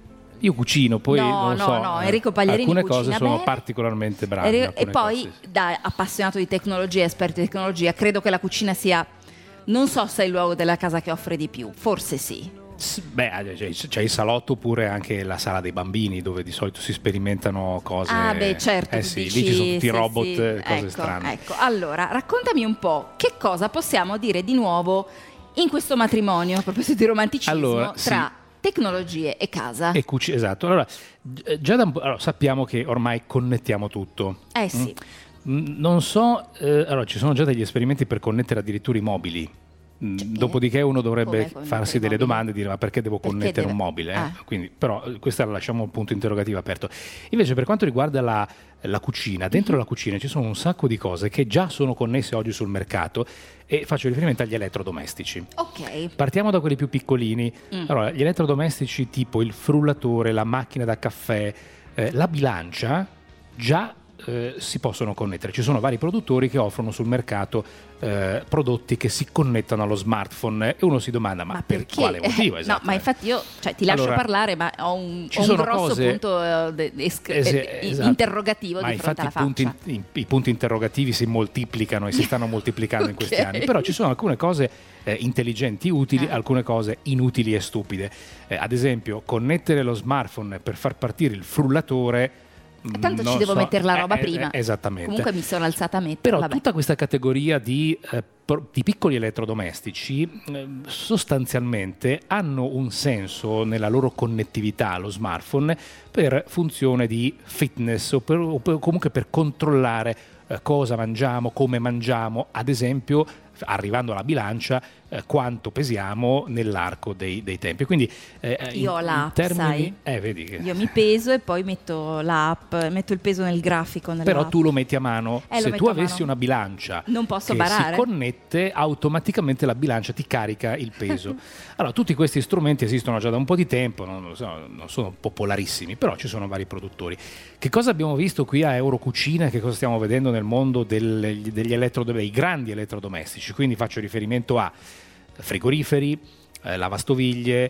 Io cucino, poi no, non no, so, no, Enrico Pagliarini alcune cucina cose sono bene. particolarmente brave. E, e poi, cose, sì. Da appassionato di tecnologia, esperto di tecnologia, credo che la cucina sia, non so se è il luogo della casa che offre di più, forse sì. Beh, c'è, c'è il salotto, oppure anche la sala dei bambini, dove di solito si sperimentano cose. Ah, beh, certo. Eh sì, dici, lì ci sono tutti sì, i robot, sì. cose ecco, strane. Ecco, allora, raccontami un po' che cosa possiamo dire di nuovo in questo matrimonio, a proposito di romanticismo, allora, tra sì. tecnologie e casa. E cucina, esatto. Allora, già da un po', allora, sappiamo che ormai connettiamo tutto. Eh sì. Mm? Non so, eh, allora ci sono già degli esperimenti per connettere addirittura i mobili. Cioè, dopodiché uno dovrebbe farsi delle domande e dire: ma perché devo perché connettere deve... un mobile? Eh? Ah. Quindi, però questa la lasciamo un punto interrogativo aperto. Invece per quanto riguarda la, la cucina, dentro mm-hmm. la cucina ci sono un sacco di cose che già sono connesse oggi sul mercato, e faccio riferimento agli elettrodomestici. Ok. Partiamo da quelli più piccolini. Mm. Allora, gli elettrodomestici tipo il frullatore, la macchina da caffè, eh, la bilancia, già Eh, si possono connettere. Ci sono vari produttori che offrono sul mercato eh, prodotti che si connettono allo smartphone, e uno si domanda: ma, ma per quale motivo? Esatto, no, ma infatti io cioè, ti lascio allora, parlare, ma ho un, ho un grosso cose, punto uh, de, de, de, es- esatto. interrogativo ma di fronte alla faccia. Ma infatti i, i punti interrogativi si moltiplicano e si stanno moltiplicando okay. in questi anni, però ci sono alcune cose eh, intelligenti, utili, ah. alcune cose inutili e stupide. Eh, ad esempio, connettere lo smartphone per far partire il frullatore. Tanto non ci devo so, mettere la roba eh, prima. Eh, esattamente. Comunque mi sono alzata a mettere. Però vabbè. tutta questa categoria di, eh, di piccoli elettrodomestici eh, sostanzialmente hanno un senso nella loro connettività allo smartphone per funzione di fitness o, per, o per, comunque per controllare eh, cosa mangiamo, come mangiamo, ad esempio arrivando alla bilancia eh, quanto pesiamo nell'arco dei, dei tempi. Quindi eh, io ho l'app, termini, sai? Eh, vedi che... Io mi peso e poi metto l'app, metto il peso nel grafico nell'app. Però tu lo metti a mano. Eh, se tu avessi una bilancia non posso che barare. si connette, automaticamente la bilancia ti carica il peso. Allora, tutti questi strumenti esistono già da un po' di tempo, non, so, non sono popolarissimi, però ci sono vari produttori. Che cosa abbiamo visto qui a Eurocucina? Che cosa stiamo vedendo nel mondo del, degli elettro, dei grandi elettrodomestici? Quindi faccio riferimento a frigoriferi, eh, lavastoviglie,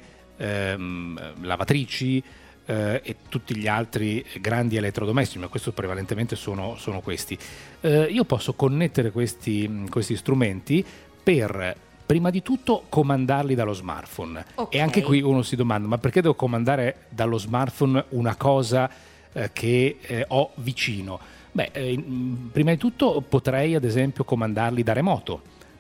ehm, lavatrici eh, e tutti gli altri grandi elettrodomestici, ma questo prevalentemente sono, sono questi. Eh, io posso connettere questi, questi strumenti per, prima di tutto, comandarli dallo smartphone. Okay. E anche qui uno si domanda: ma perché devo comandare dallo smartphone una cosa eh, che eh, ho vicino? Beh, eh, prima di tutto potrei ad esempio comandarli da remoto.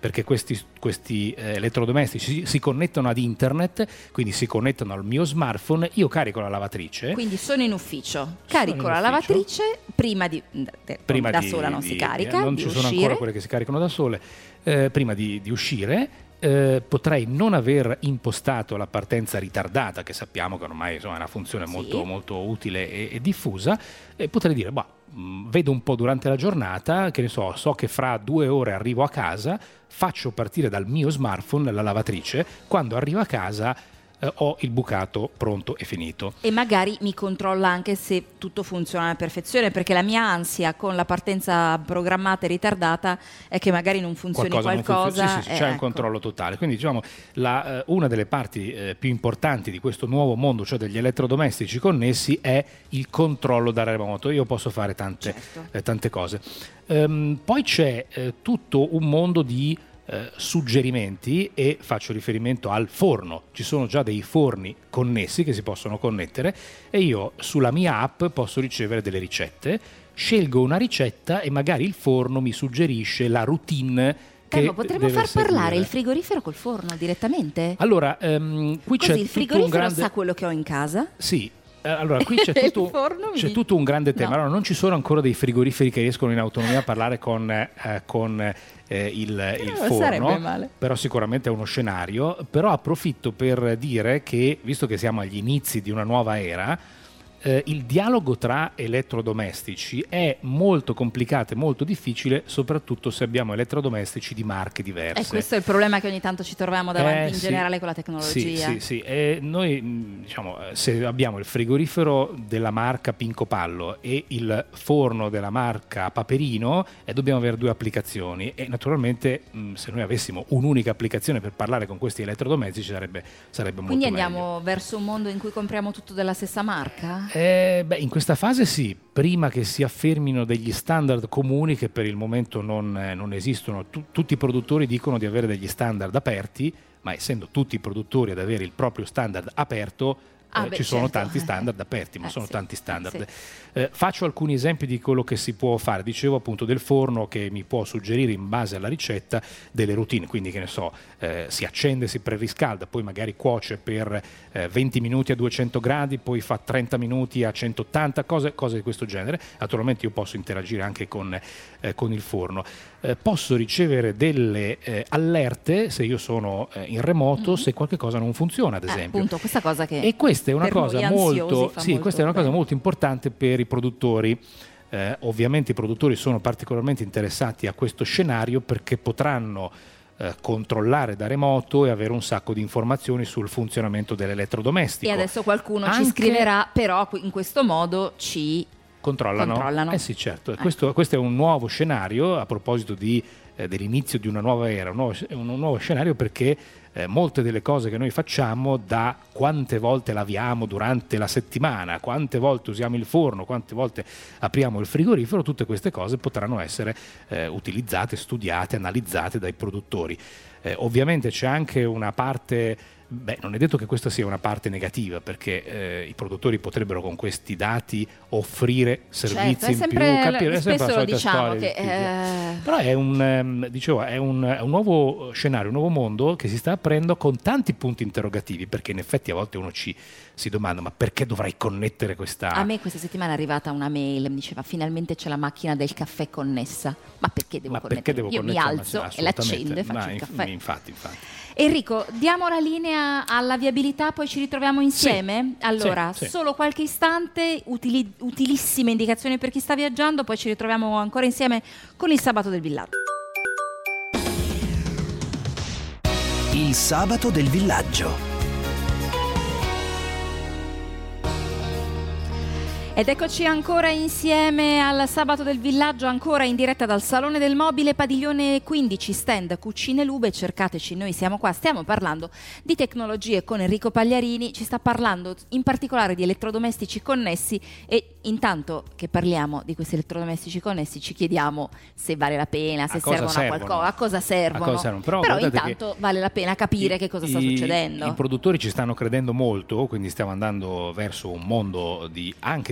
perché questi, questi eh, elettrodomestici si, si connettono ad internet, quindi si connettono al mio smartphone, io carico la lavatrice. Quindi sono in ufficio, carico in la ufficio. lavatrice prima di... Prima da di, sola non di, si carica, non di ci sono uscire. ancora quelle che si caricano da sole, eh, prima di, di uscire. Eh, potrei non aver impostato la partenza ritardata, che sappiamo che ormai insomma, è una funzione molto, Sì. molto utile e, e diffusa, e potrei dire, bah, mh, vedo un po' durante la giornata, che ne so, so che fra due ore arrivo a casa, faccio partire dal mio smartphone la lavatrice, quando arrivo a casa eh, ho il bucato pronto e finito. E magari mi controlla anche se tutto funziona alla perfezione, perché la mia ansia con la partenza programmata e ritardata è che magari non funzioni Qualcosa non qualcosa. funziona. Sì, sì, eh, c'è un ecco. controllo totale. Quindi diciamo la, eh, una delle parti eh, più importanti di questo nuovo mondo, cioè degli elettrodomestici connessi, è il controllo da remoto. Io posso fare tante, Certo. eh, tante cose. Ehm, poi c'è eh, tutto un mondo di eh, suggerimenti, e faccio riferimento al forno. Ci sono già dei forni connessi che si possono connettere, e io sulla mia app posso ricevere delle ricette, scelgo una ricetta e magari il forno mi suggerisce la routine che Eh, ma potremmo deve far parlare seguire. il frigorifero col forno direttamente? Allora, ehm, qui Così c'è il tutto frigorifero un grande... sa quello che ho in casa? Sì, eh, allora qui c'è Il tutto, forno mi c'è dice- tutto un grande tema. No. Allora, non ci sono ancora dei frigoriferi che riescono in autonomia a parlare con, eh, con eh, il, il non sarebbe forno, male. però sicuramente è uno scenario. Però approfitto per dire che, visto che siamo agli inizi di una nuova era, eh, il dialogo tra elettrodomestici è molto complicato e molto difficile, soprattutto se abbiamo elettrodomestici di marche diverse. E questo è il problema che ogni tanto ci troviamo davanti Eh, in sì. generale con la tecnologia. Sì, sì, sì. E noi mh, diciamo, eh, se abbiamo il frigorifero della marca Pinco Pallo e il forno della marca Paperino, eh, dobbiamo avere due applicazioni, e naturalmente mh, se noi avessimo un'unica applicazione per parlare con questi elettrodomestici sarebbe, sarebbe Quindi molto andiamo verso un mondo in cui compriamo tutto della stessa marca? eh, beh, in questa fase sì, prima che si affermino degli standard comuni che per il momento non, eh, non esistono. Tu- tutti i produttori dicono di avere degli standard aperti, ma essendo tutti i produttori ad avere il proprio standard aperto, Ah, eh, beh, ci sono certo. tanti standard aperti, ma Eh, sono sì, tanti standard. sì. Eh, faccio alcuni esempi di quello che si può fare. Dicevo appunto del forno che mi può suggerire in base alla ricetta delle routine, quindi che ne so, eh, si accende, si preriscalda, poi magari cuoce per eh, venti minuti a duecento gradi, poi fa trenta minuti a centottanta, cose, cose di questo genere. Naturalmente io posso interagire anche con, eh, con il forno. Eh, posso ricevere delle eh, allerte se io sono eh, in remoto, se qualche cosa non funziona, ad Eh, esempio. appunto, questa cosa che E questa è una per cosa noi ansiosi molto, fa sì, molto questa è una cosa bene. molto importante per i produttori. Eh, ovviamente i produttori sono particolarmente interessati a questo scenario perché potranno eh, controllare da remoto e avere un sacco di informazioni sul funzionamento dell'elettrodomestico. E adesso qualcuno ci Anche- scriverà, però in questo modo ci Controllano? controllano. Eh sì, certo. Eh. Questo, questo è un nuovo scenario a proposito di, eh, dell'inizio di una nuova era, un nuovo, un nuovo scenario perché eh, molte delle cose che noi facciamo, da quante volte laviamo durante la settimana, quante volte usiamo il forno, quante volte apriamo il frigorifero, tutte queste cose potranno essere eh, utilizzate, studiate, analizzate dai produttori. Eh, ovviamente c'è anche una parte... Beh, non è detto che questa sia una parte negativa, perché eh, i produttori potrebbero con questi dati offrire servizi Certo, è in sempre- più, capire, è sempre spesso la lo solita diciamo storia che, di- eh, Però è un, ehm, dicevo, è un, è un nuovo scenario, un nuovo mondo che si sta aprendo con tanti punti interrogativi, perché in effetti a volte uno ci si domanda ma perché dovrei connettere questa... A me questa settimana è arrivata una mail, mi diceva finalmente c'è la macchina del caffè connessa. Ma perché devo Ma connettere? perché devo Io mi connettere? alzo Ma sì, e l'accendo assolutamente. e faccio Ma il inf- caffè. Infatti, infatti. Enrico, diamo la linea alla viabilità, poi ci ritroviamo insieme? Allora, sì, sì. solo qualche istante, utili- utilissime indicazioni per chi sta viaggiando, poi ci ritroviamo ancora insieme con il Sabato del Villaggio. Il sabato del villaggio. Ed eccoci ancora insieme al Sabato del Villaggio, ancora in diretta dal Salone del Mobile, padiglione quindici, stand Cucine Lube, cercateci, noi siamo qua, stiamo parlando di tecnologie con Enrico Pagliarini, ci sta parlando in particolare di elettrodomestici connessi e intanto che parliamo di questi elettrodomestici connessi ci chiediamo se vale la pena, se A cosa servono, servono? a qualcosa, a cosa servono, A cosa servono? Però però guardate intanto vale la pena capire I- che cosa sta i- succedendo. I produttori ci stanno credendo molto, quindi stiamo andando verso un mondo di, anche di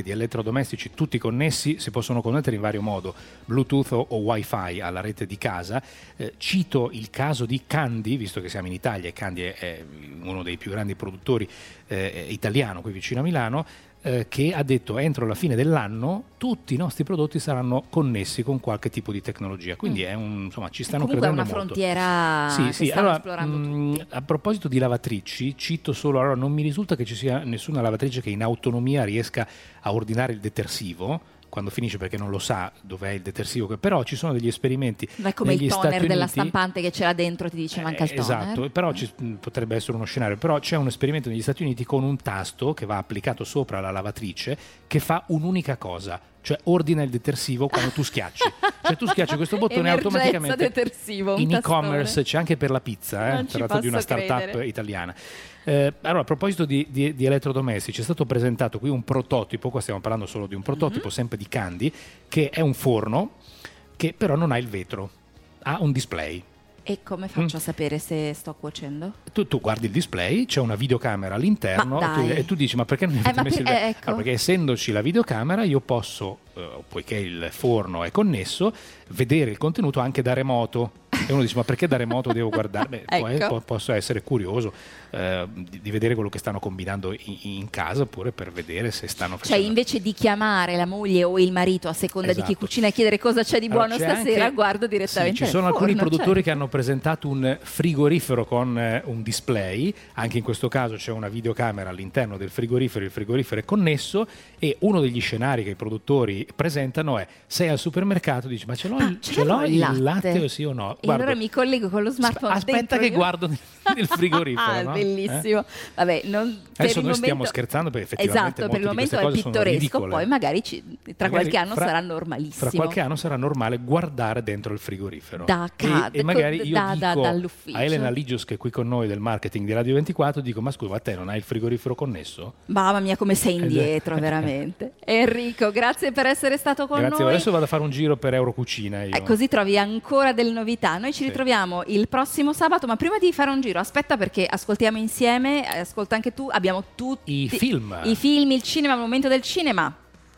di elettrodomestici tutti connessi, si possono connettere in vario modo, Bluetooth o, o Wi-Fi alla rete di casa. Eh, cito il caso di Candy, visto che siamo in Italia e Candy è, è uno dei più grandi produttori eh, italiano qui vicino a Milano, eh, che ha detto entro la fine dell'anno tutti i nostri prodotti saranno connessi con qualche tipo di tecnologia, quindi è un, insomma, ci stanno Comunque credendo è una molto. frontiera Sì, che sì. stanno Allora, esplorando mh, tutti. a proposito di lavatrici, cito solo, allora non mi risulta che ci sia nessuna lavatrice che in autonomia riesca a ordinare il detersivo quando finisce, perché non lo sa dov'è il detersivo, però ci sono degli esperimenti È come negli il toner Stati della Uniti. stampante che c'era dentro e ti dice manca il toner. Esatto, però ci, potrebbe essere uno scenario, però c'è un esperimento negli Stati Uniti con un tasto che va applicato sopra la lavatrice che fa un'unica cosa, cioè ordina il detersivo quando tu schiacci. Cioè tu schiacci questo bottone e Emergenza automaticamente detersivo, un in tastone. e-commerce c'è anche per la pizza, eh? Non ci trattato di una posso startup credere. italiana. Eh, allora, a proposito di, di, di elettrodomestici, è stato presentato qui un prototipo, qua stiamo parlando solo di un prototipo, Mm-hmm. sempre di Candy, che è un forno che però non ha il vetro, ha un display. E come faccio Mm. a sapere se sto cuocendo? Tu, tu guardi il display, c'è una videocamera all'interno Ma tu- dai. e tu dici ma perché non mi Eh, avete ma messo il per- vetro? eh, ecco. Allora, perché essendoci la videocamera io posso, eh, poiché il forno è connesso, vedere il contenuto anche da remoto. E uno dice ma perché da remoto devo guardare? Beh, può- Ecco. po- posso essere curioso eh, di, di vedere quello che stanno combinando in, in casa, oppure per vedere se stanno Cioè facendo. invece di chiamare la moglie o il marito a seconda di chi Esatto. cucina e chiedere cosa c'è di Allora, buono c'è stasera, anche- guardo Sì, direttamente ci nel sono alcuni forno, produttori cioè. che hanno presentato un frigorifero con eh, un display, anche in questo caso c'è una videocamera all'interno del frigorifero, il frigorifero è connesso e uno degli scenari che i produttori presentano è: sei al supermercato, dici ma ce l'ho, il, ce ce l'ho l'avrò il il latte? latte o sì o no? E allora mi collego con lo smartphone aspetta dentro che io. guardo nel, nel frigorifero. Ah, no? bellissimo. Vabbè, non, per Adesso il noi stiamo momento- scherzando perché effettivamente esatto, per il molte di momento queste è cose sono pittoresco, ridicole. poi magari ci- tra Magari qualche anno fra- sarà normalissimo. Fra qualche anno sarà normale guardare dentro il frigorifero. Da e, ca- e magari co- io da- da- dico dall'ufficio. a Elena Ligios, che è qui con noi del marketing di Radio ventiquattro, dico ma scusa, a te non hai il frigorifero connesso? Mamma mia, come sei Eh, indietro, veramente. Enrico, grazie per essere stato con Grazie, noi. adesso vado a fare un giro per Eurocucina io. Eh, così trovi ancora delle novità. Noi ci ritroviamo il prossimo sabato, ma prima di fare un giro, aspetta, perché ascoltiamo insieme, eh, ascolta anche tu, abbiamo tutti I film. i film, il cinema, il momento del cinema.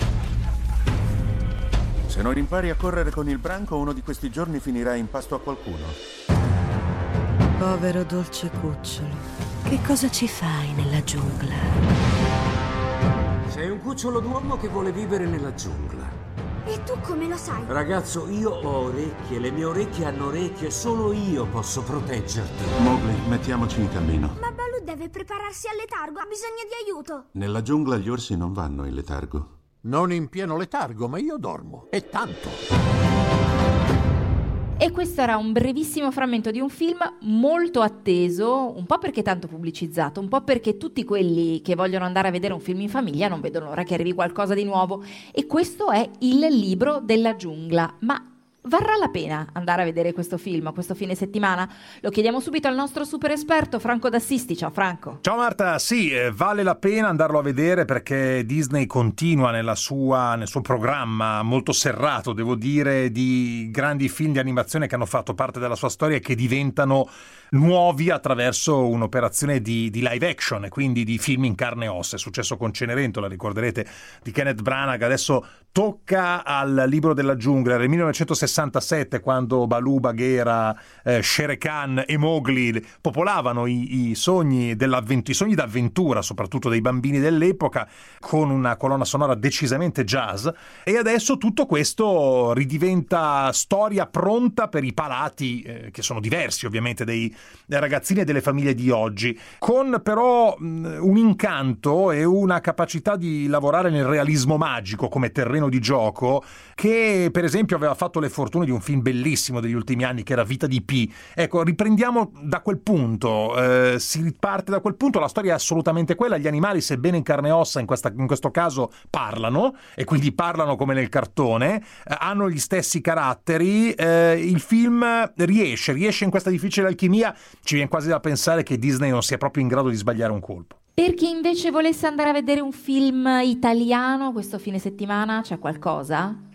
Se non impari a correre con il branco, uno di questi giorni finirai in pasto a qualcuno. Povero dolce cucciolo, che cosa ci fai nella giungla? Sei un cucciolo d'uomo che vuole vivere nella giungla. E tu come lo sai? Ragazzo, io ho orecchie, le mie orecchie hanno orecchie, solo io posso proteggerti. Mowgli, mettiamoci in cammino. Ma Baloo deve prepararsi al letargo, ha bisogno di aiuto. Nella giungla gli orsi non vanno in letargo. Non in pieno letargo, ma io dormo. E tanto. E questo era un brevissimo frammento di un film molto atteso, un po' perché tanto pubblicizzato, un po' perché tutti quelli che vogliono andare a vedere un film in famiglia non vedono l'ora che arrivi qualcosa di nuovo. E questo è Il libro della giungla. Ma varrà la pena andare a vedere questo film questo fine settimana? Lo chiediamo subito al nostro super esperto Franco D'Assisti. Ciao Franco. Ciao Marta, sì, eh, vale la pena andarlo a vedere perché Disney continua nella sua, nel suo programma molto serrato, devo dire, di grandi film di animazione che hanno fatto parte della sua storia e che diventano nuovi attraverso un'operazione di, di live action e quindi di film in carne e ossa. È successo con Cenerentola, ricorderete, di Kenneth Branagh, adesso tocca al libro della giungla del millenovecentosessantasette, quando Baloo, Bagheera, eh, Shere Khan e Mowgli popolavano i, i sogni dell'avvent- i sogni d'avventura, soprattutto dei bambini dell'epoca, con una colonna sonora decisamente jazz, e adesso tutto questo ridiventa storia pronta per i palati, eh, che sono diversi ovviamente dei ragazzini e delle famiglie di oggi, con però mh, un incanto e una capacità di lavorare nel realismo magico come terreno di gioco, che per esempio aveva fatto le fortune di un film bellissimo degli ultimi anni che era Vita di Pi. Ecco, riprendiamo da quel punto, eh, si riparte da quel punto, la storia è assolutamente quella, gli animali, sebbene in carne e ossa, in, questa, in questo caso parlano, e quindi parlano come nel cartone, eh, hanno gli stessi caratteri, eh, il film riesce, riesce in questa difficile alchimia. Ci viene quasi da pensare che Disney non sia proprio in grado di sbagliare un colpo. Per chi invece volesse andare a vedere un film italiano questo fine settimana, c'è qualcosa?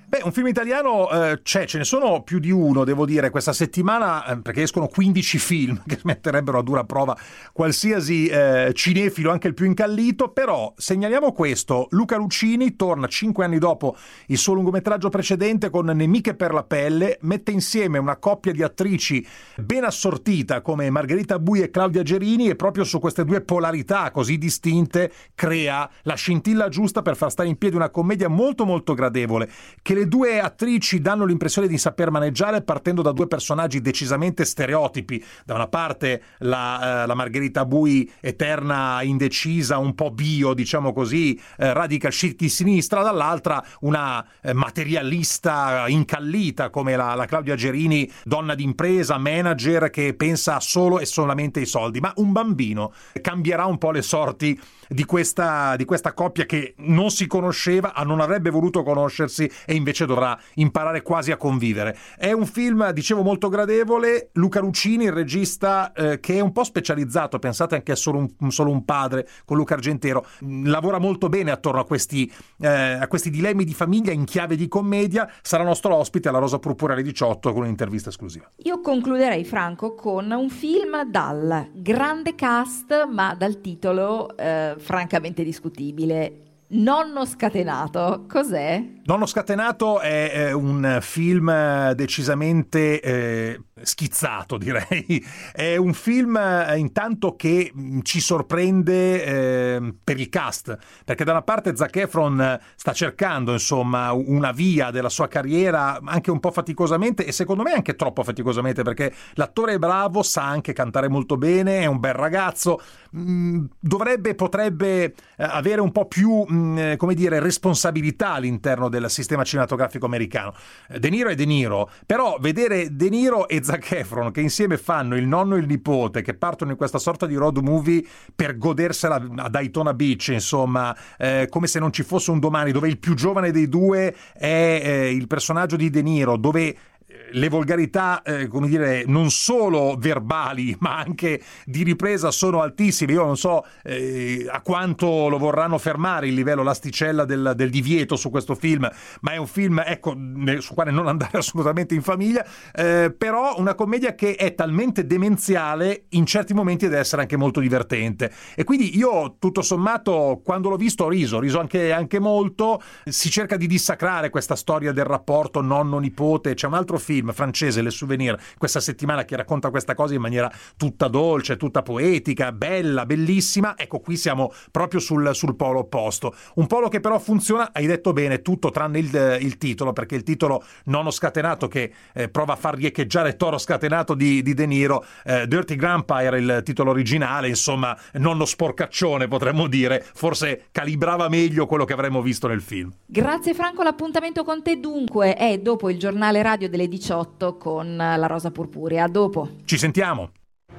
Beh, un film italiano eh, c'è, ce ne sono più di uno, devo dire, questa settimana, eh, perché escono quindici film che metterebbero a dura prova qualsiasi eh, cinefilo, anche il più incallito, però segnaliamo questo: Luca Lucchini torna cinque anni dopo il suo lungometraggio precedente con Nemiche per la pelle, mette insieme una coppia di attrici ben assortita come Margherita Bui e Claudia Gerini, e proprio su queste due polarità così distinte crea la scintilla giusta per far stare in piedi una commedia molto molto gradevole, che le due attrici danno l'impressione di saper maneggiare partendo da due personaggi decisamente stereotipi. Da una parte la, eh, la Margherita Bui, eterna indecisa, un po' bio, diciamo così, eh, radical chic di sinistra, dall'altra una eh, materialista incallita come la, la Claudia Gerini, donna d'impresa, manager che pensa solo e solamente ai soldi. Ma un bambino cambierà un po' le sorti di questa, di questa coppia che non si conosceva, non avrebbe voluto conoscersi e invece dovrà imparare quasi a convivere. È un film, dicevo, molto gradevole. Luca Lucchini, il regista, eh, che è un po' specializzato, pensate anche a solo un, solo un padre con Luca Argentero, lavora molto bene attorno a questi, eh, a questi dilemmi di famiglia in chiave di commedia. Sarà nostro ospite alla Rosa Purpura alle diciotto con un'intervista esclusiva. Io concluderei, Franco, con un film dal grande cast ma dal titolo eh, francamente discutibile. Nonno scatenato, cos'è? Nonno scatenato è eh, un film decisamente eh, schizzato, direi. È un film eh, intanto che mh, ci sorprende eh, per il cast, perché da una parte Zac Efron sta cercando, insomma, una via della sua carriera anche un po' faticosamente, e secondo me anche troppo faticosamente, perché l'attore è bravo, sa anche cantare molto bene, è un bel ragazzo, mh, dovrebbe, potrebbe eh, avere un po' più mh, come dire, responsabilità all'interno del sistema cinematografico americano. De Niro è De Niro, però vedere De Niro e Zac Efron che insieme fanno il nonno e il nipote, che partono in questa sorta di road movie per godersela a Daytona Beach, insomma, eh, come se non ci fosse un domani, dove il più giovane dei due è eh, il personaggio di De Niro, dove le volgarità, eh, come dire, non solo verbali ma anche di ripresa sono altissime. Io non so eh, a quanto lo vorranno fermare il livello, l'asticella del, del divieto su questo film, ma è un film, ecco, su quale non andare assolutamente in famiglia, eh, però una commedia che è talmente demenziale in certi momenti deve essere anche molto divertente, e quindi io tutto sommato quando l'ho visto ho riso, ho riso anche, anche molto. Si cerca di dissacrare questa storia del rapporto nonno-nipote. C'è un altro film francese, Le Souvenir, questa settimana, che racconta questa cosa in maniera tutta dolce, tutta poetica, bella, bellissima. Ecco, qui siamo proprio sul, sul polo opposto, un polo che però funziona, hai detto bene, tutto tranne il, il titolo, perché il titolo Nonno scatenato, che eh, prova a far riecheggiare Toro scatenato di, di De Niro, eh, Dirty Grandpa era il titolo originale, insomma, nonno sporcaccione potremmo dire, forse calibrava meglio quello che avremmo visto nel film. Grazie Franco, l'appuntamento con te dunque è dopo il giornale radio delle diciotto con la Rosa Purpurea. A dopo. Ci sentiamo.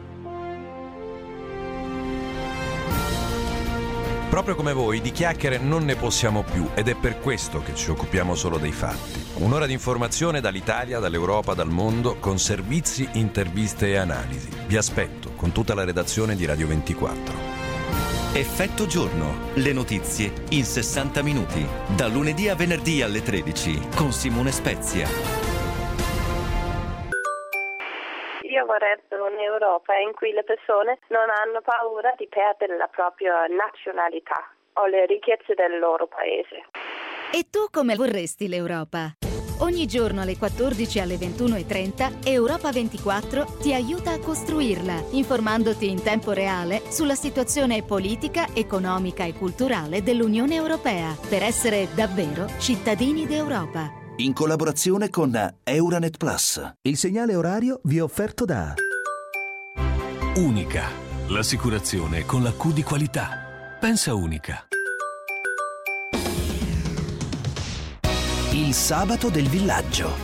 Proprio come voi, di chiacchiere non ne possiamo più, ed è per questo che ci occupiamo solo dei fatti. Un'ora di informazione dall'Italia, dall'Europa, dal mondo, con servizi, interviste e analisi. Vi aspetto con tutta la redazione di Radio ventiquattro. Effetto giorno, le notizie in sessanta minuti, da lunedì a venerdì alle tredici, con Simone Spezia. Io vorrei un'Europa in cui le persone non hanno paura di perdere la propria nazionalità o le ricchezze del loro paese. E tu come vorresti l'Europa? Ogni giorno alle quattordici e alle ventuno e trenta Europa ventiquattro ti aiuta a costruirla, informandoti in tempo reale sulla situazione politica, economica e culturale dell'Unione Europea, per essere davvero cittadini d'Europa. In collaborazione con Euranet Plus. Il segnale orario vi è offerto da Unica, l'assicurazione con la Q di qualità. Pensa Unica. Il sabato del villaggio.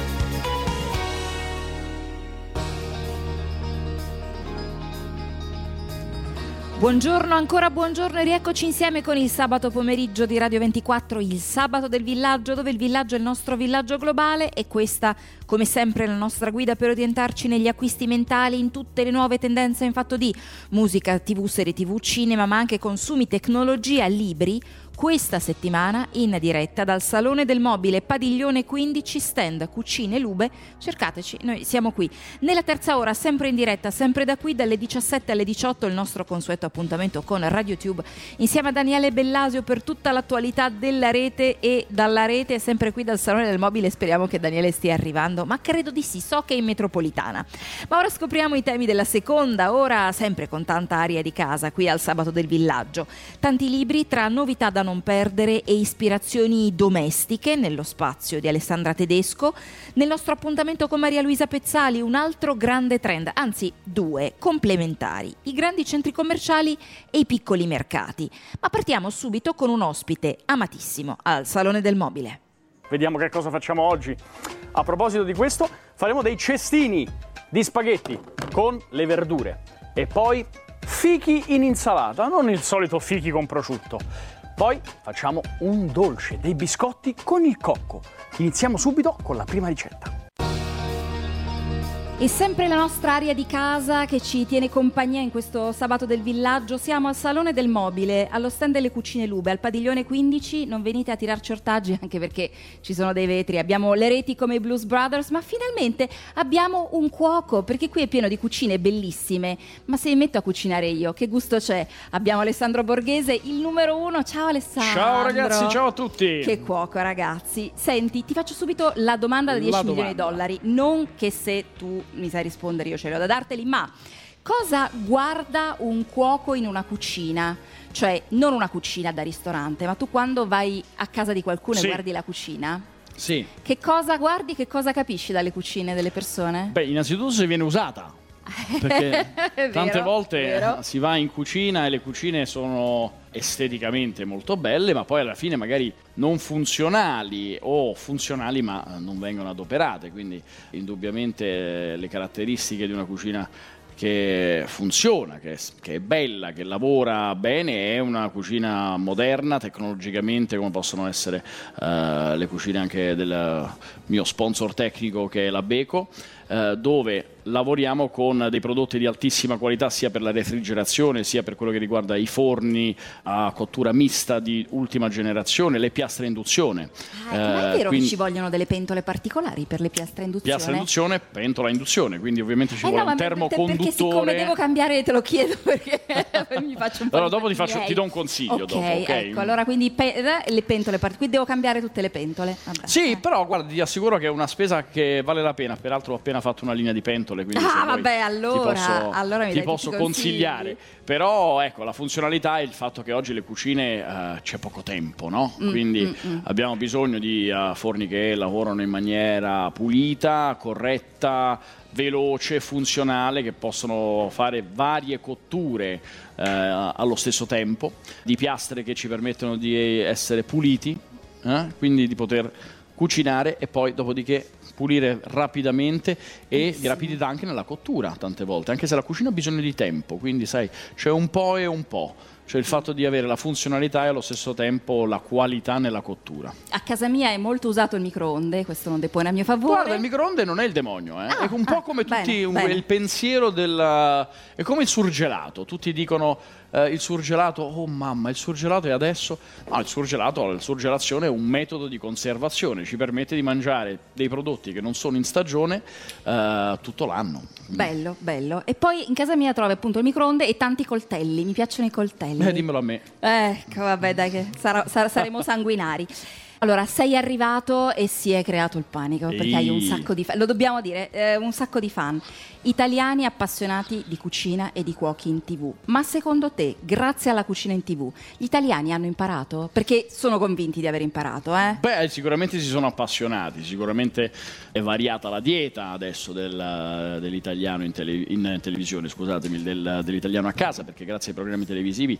Buongiorno, ancora buongiorno e rieccoci insieme con il sabato pomeriggio di Radio ventiquattro, il sabato del villaggio, dove il villaggio è il nostro villaggio globale, e questa, come sempre, è la nostra guida per orientarci negli acquisti mentali in tutte le nuove tendenze in fatto di musica, tv, serie tv, cinema, ma anche consumi, tecnologia, libri, questa settimana in diretta dal Salone del Mobile, Padiglione quindici, stand Cucine Lube. Cercateci, noi siamo qui. Nella terza ora, sempre in diretta, sempre da qui, dalle diciassette alle diciotto, il nostro consueto appuntamento con RadioTube, insieme a Daniele Bellasio per tutta l'attualità della rete e dalla rete, sempre qui dal Salone del Mobile. Speriamo che Daniele stia arrivando, ma credo di sì, so che è in metropolitana. Ma ora scopriamo i temi della seconda ora, sempre con tanta aria di casa, qui al Sabato del Villaggio. Tanti libri tra novità da non perdere e ispirazioni domestiche nello spazio di Alessandra Tedesco. Nel nostro appuntamento con Maria Luisa Pezzali, un altro grande trend, anzi due, complementari: i grandi centri commerciali e i piccoli mercati. Ma partiamo subito con un ospite amatissimo al Salone del Mobile. Vediamo che cosa facciamo oggi. A proposito di questo, faremo dei cestini di spaghetti con le verdure e poi fichi in insalata, non il solito fichi con prosciutto. Poi facciamo un dolce, dei biscotti con il cocco. Iniziamo subito con la prima ricetta. E sempre la nostra area di casa che ci tiene compagnia in questo Sabato del Villaggio. Siamo al Salone del Mobile, allo stand delle Cucine Lube, al Padiglione quindici. Non venite a tirarci ortaggi, anche perché ci sono dei vetri. Abbiamo le reti come i Blues Brothers, ma finalmente abbiamo un cuoco, perché qui è pieno di cucine bellissime. Ma se mi metto a cucinare io, che gusto c'è? Abbiamo Alessandro Borghese, il numero uno. Ciao Alessandro. Ciao ragazzi, ciao a tutti. Che cuoco, ragazzi. Senti, ti faccio subito la domanda da dieci La milioni di domanda. dollari. Non che se tu mi sai rispondere io ce l'ho da darteli, ma cosa guarda un cuoco in una cucina? Cioè non una cucina da ristorante, ma tu quando vai a casa di qualcuno Sì. e guardi la cucina, Sì. che cosa guardi, che cosa capisci dalle cucine delle persone? Beh, innanzitutto se viene usata. Perché È tante vero, volte vero. si va in cucina e le cucine sono esteticamente molto belle, ma poi alla fine magari non funzionali o funzionali ma non vengono adoperate, quindi indubbiamente le caratteristiche di una cucina che funziona, che è, che è bella, che lavora bene, è una cucina moderna tecnologicamente, come possono essere eh, le cucine anche del mio sponsor tecnico che è la Beko, eh, dove lavoriamo con dei prodotti di altissima qualità sia per la refrigerazione sia per quello che riguarda i forni a cottura mista di ultima generazione, le piastre a induzione. Ah, ma è Eh, vero quindi- che ci vogliono delle pentole particolari per le piastre a induzione? Piastra a induzione, pentola a induzione, quindi ovviamente ci Eh vuole no, un ma per- termoconduttore. perché siccome devo cambiare te lo chiedo perché mi faccio un po' Allora di dopo ti, fatti faccio, miei. ti do un consiglio. Ok, dopo, ok? ecco, allora quindi pe- le pentole part- qui devo cambiare tutte le pentole. Vabbè. Sì, però guarda, ti assicuro che è una spesa che vale la pena. Peraltro ho appena fatto una linea di pentole, quindi se Ah, vuoi vabbè, allora, ti posso, allora mi ti dai posso tutti i consigli. consigliare. Però ecco, la funzionalità è il fatto che oggi le cucine eh, c'è poco tempo, no? Mm, Quindi mm, mm. abbiamo bisogno di eh, forni che lavorano in maniera pulita, corretta, veloce, funzionale, che possono fare varie cotture eh, allo stesso tempo, di piastre che ci permettono di essere puliti, eh? Quindi di poter cucinare e poi dopodiché pulire rapidamente e di rapidità anche nella cottura tante volte, anche se la cucina ha bisogno di tempo, quindi sai, c'è un po' e un po'. Cioè il fatto di avere la funzionalità e allo stesso tempo la qualità nella cottura. A casa mia è molto usato il microonde, questo non depone a mio favore. Guarda, il microonde non è il demonio, eh? Ah, è un po' ah, come tutti bene, un- bene. il pensiero del... è come il surgelato, tutti dicono eh, il surgelato, oh mamma, il surgelato è adesso? No, il surgelato, la surgelazione è un metodo di conservazione, ci permette di mangiare dei prodotti che non sono in stagione eh, tutto l'anno. Bello, bello. E poi in casa mia trovo appunto il microonde e tanti coltelli, mi piacciono i coltelli. Eh, dimmelo a me. Ecco, vabbè, dai, che sarà- sar- saremo sanguinari. Allora, sei arrivato e si è creato il panico perché Ehi. hai un sacco di fan, lo dobbiamo dire, eh, un sacco di fan italiani appassionati di cucina e di cuochi in tivù. Ma secondo te, grazie alla cucina in tivù, gli italiani hanno imparato? Perché sono convinti di aver imparato, eh? Beh, sicuramente si sono appassionati, sicuramente è variata la dieta adesso del- dell'italiano in, tele- in televisione, scusatemi, del- dell'italiano a casa, perché grazie ai programmi televisivi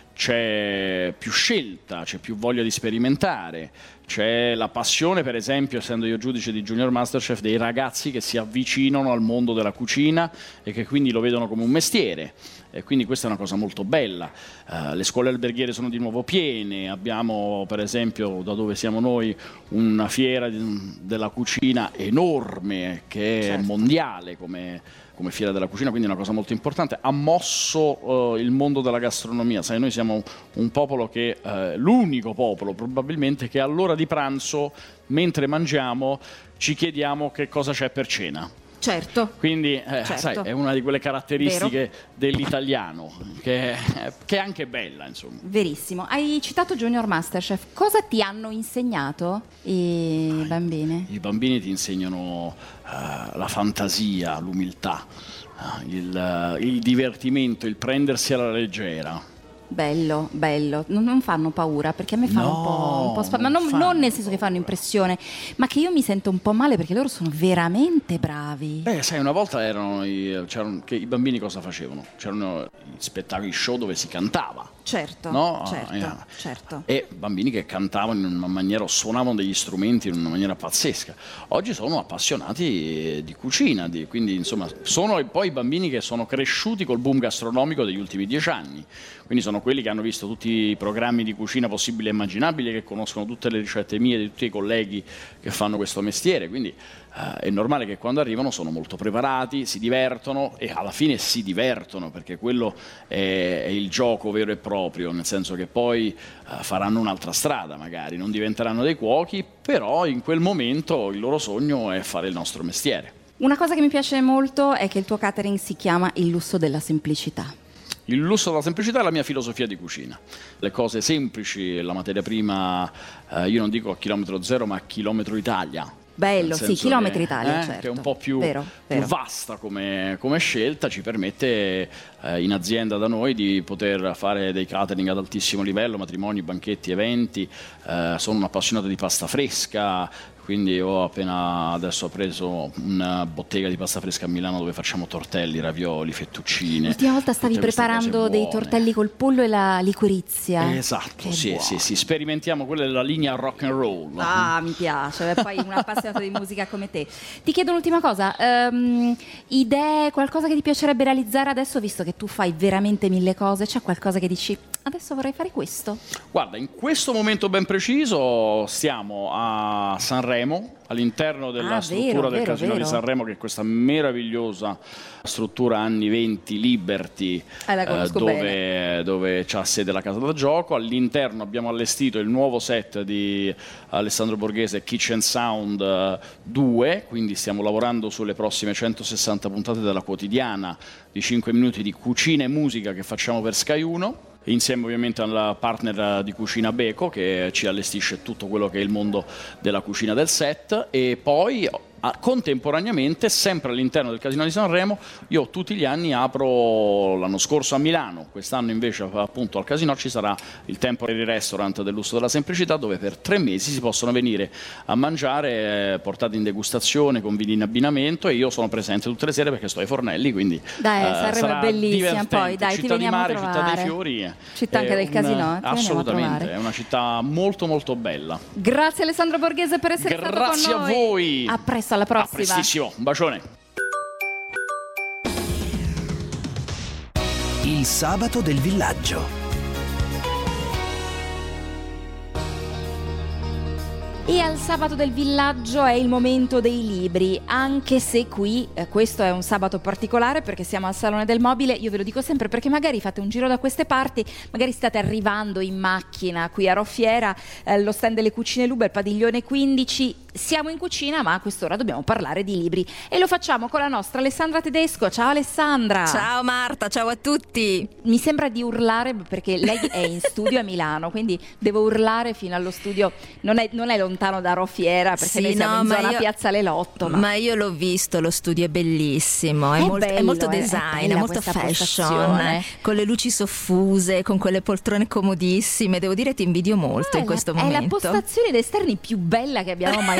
c'è più scelta, c'è più voglia di sperimentare, c'è la passione, per esempio, essendo io giudice di Junior Masterchef, dei ragazzi che si avvicinano al mondo della cucina e che quindi lo vedono come un mestiere. e quindi questa è una cosa molto bella. Uh, le scuole alberghiere sono di nuovo piene, abbiamo per esempio da dove siamo noi una fiera di, della cucina enorme che certo. è mondiale come, come fiera della cucina, quindi è una cosa molto importante. Ha mosso uh, il mondo della gastronomia. Sai, noi siamo un popolo che, uh, l'unico popolo probabilmente che all'ora di pranzo, mentre mangiamo, ci chiediamo che cosa c'è per cena. Certo. Quindi eh, certo. sai, è una di quelle caratteristiche Vero. dell'italiano che è, che è anche bella, insomma. Verissimo. Hai citato Junior Masterchef. Cosa ti hanno insegnato i bambini? I bambini ti insegnano uh, la fantasia, l'umiltà, uh, il, uh, il divertimento, il prendersi alla leggera. Bello, bello, non, non fanno paura, perché a me fanno no, un po', un po' spa- ma non, non nel senso che fanno impressione, ma che io mi sento un po' male perché loro sono veramente bravi. Beh, sai, una volta erano i, c'erano, che i bambini cosa facevano? C'erano gli spettacoli show dove si cantava. Certo, no? certo, eh, certo. E bambini che cantavano in una maniera, suonavano degli strumenti in una maniera pazzesca. Oggi sono appassionati di cucina, di, quindi insomma sono poi i bambini che sono cresciuti col boom gastronomico degli ultimi dieci anni. Quindi sono quelli che hanno visto tutti i programmi di cucina possibili e immaginabili, che conoscono tutte le ricette mie, di tutti i colleghi che fanno questo mestiere. Quindi eh, è normale che quando arrivano sono molto preparati, si divertono e alla fine si divertono, perché quello è, è il gioco vero e proprio, nel senso che poi eh, faranno un'altra strada magari, non diventeranno dei cuochi, però in quel momento il loro sogno è fare il nostro mestiere. Una cosa che mi piace molto è che il tuo catering si chiama Il lusso della semplicità. Il lusso della semplicità è la mia filosofia di cucina. Le cose semplici, la materia prima, eh, io non dico a chilometro zero, ma a chilometro Italia. Bello, sì, chilometri che, Italia, eh, certo. che è un po' più, vero, più vero. vasta come, come scelta, ci permette eh, in azienda da noi di poter fare dei catering ad altissimo livello, matrimoni, banchetti, eventi. Eh, sono un appassionato di pasta fresca, quindi ho appena adesso ho preso una bottega di pasta fresca a Milano dove facciamo tortelli, ravioli, fettuccine. L'ultima volta stavi preparando dei tortelli col pollo e la liquirizia. Esatto, sì, sì, sì, sperimentiamo quella della linea rock and roll. Ah, mi piace, poi un appassionato di musica come te. Ti chiedo un'ultima cosa, um, idee, qualcosa che ti piacerebbe realizzare adesso, visto che tu fai veramente mille cose, c'è qualcosa che dici adesso vorrei fare questo? Guarda, in questo momento ben preciso stiamo a Sanremo, all'interno della ah, struttura vero, del vero, Casino vero. di Sanremo, che è questa meravigliosa struttura anni venti Liberty, eh, la conosco dove, bene. dove c'ha sede la casa da gioco. All'interno abbiamo allestito il nuovo set di Alessandro Borghese, Kitchen Sound due, quindi stiamo lavorando sulle prossime centosessanta puntate della quotidiana di cinque minuti di cucina e musica che facciamo per Sky uno. Insieme ovviamente alla partner di cucina Beko, che ci allestisce tutto quello che è il mondo della cucina del set, e poi contemporaneamente, sempre all'interno del Casino di Sanremo, io tutti gli anni apro, l'anno scorso a Milano, quest'anno invece appunto al Casino ci sarà il Temporary Restaurant del lusso della semplicità, dove per tre mesi si possono venire a mangiare eh, portati in degustazione con vini in abbinamento, e io sono presente tutte le sere perché sto ai fornelli, quindi dai, eh, Sanremo sarà è bellissima, divertente. poi dai, città ti veniamo di mare, a trovare. città dei fiori, città anche del un, Casino, ti assolutamente, è una città molto molto bella. Grazie Alessandro Borghese per essere Grazie stato con noi. Grazie a voi. A presto, alla prossima. A prestissimo, un bacione. Il sabato del villaggio. E al sabato del villaggio è il momento dei libri, anche se qui eh, questo è un sabato particolare perché siamo al Salone del Mobile. Io ve lo dico sempre perché magari fate un giro da queste parti, magari state arrivando in macchina qui a Roffiera, eh, lo stand delle Cucine Luber, padiglione quindici. Siamo in cucina, ma a quest'ora dobbiamo parlare di libri e lo facciamo con la nostra Alessandra Tedesco. Ciao Alessandra. Ciao Marta, ciao a tutti. Mi sembra di urlare perché lei è in studio a Milano, quindi devo urlare fino allo studio. Non è, non è lontano da Roffiera perché sì, noi siamo no, in ma zona io, Piazzale Lotto. Ma... ma io l'ho visto, lo studio è bellissimo, è, è, molto, bello, è molto è, design, è, è molto fashion, con le luci soffuse, con quelle poltrone comodissime. Devo dire ti invidio molto eh, in questo la, momento. È la postazione d'esterni più bella che abbiamo mai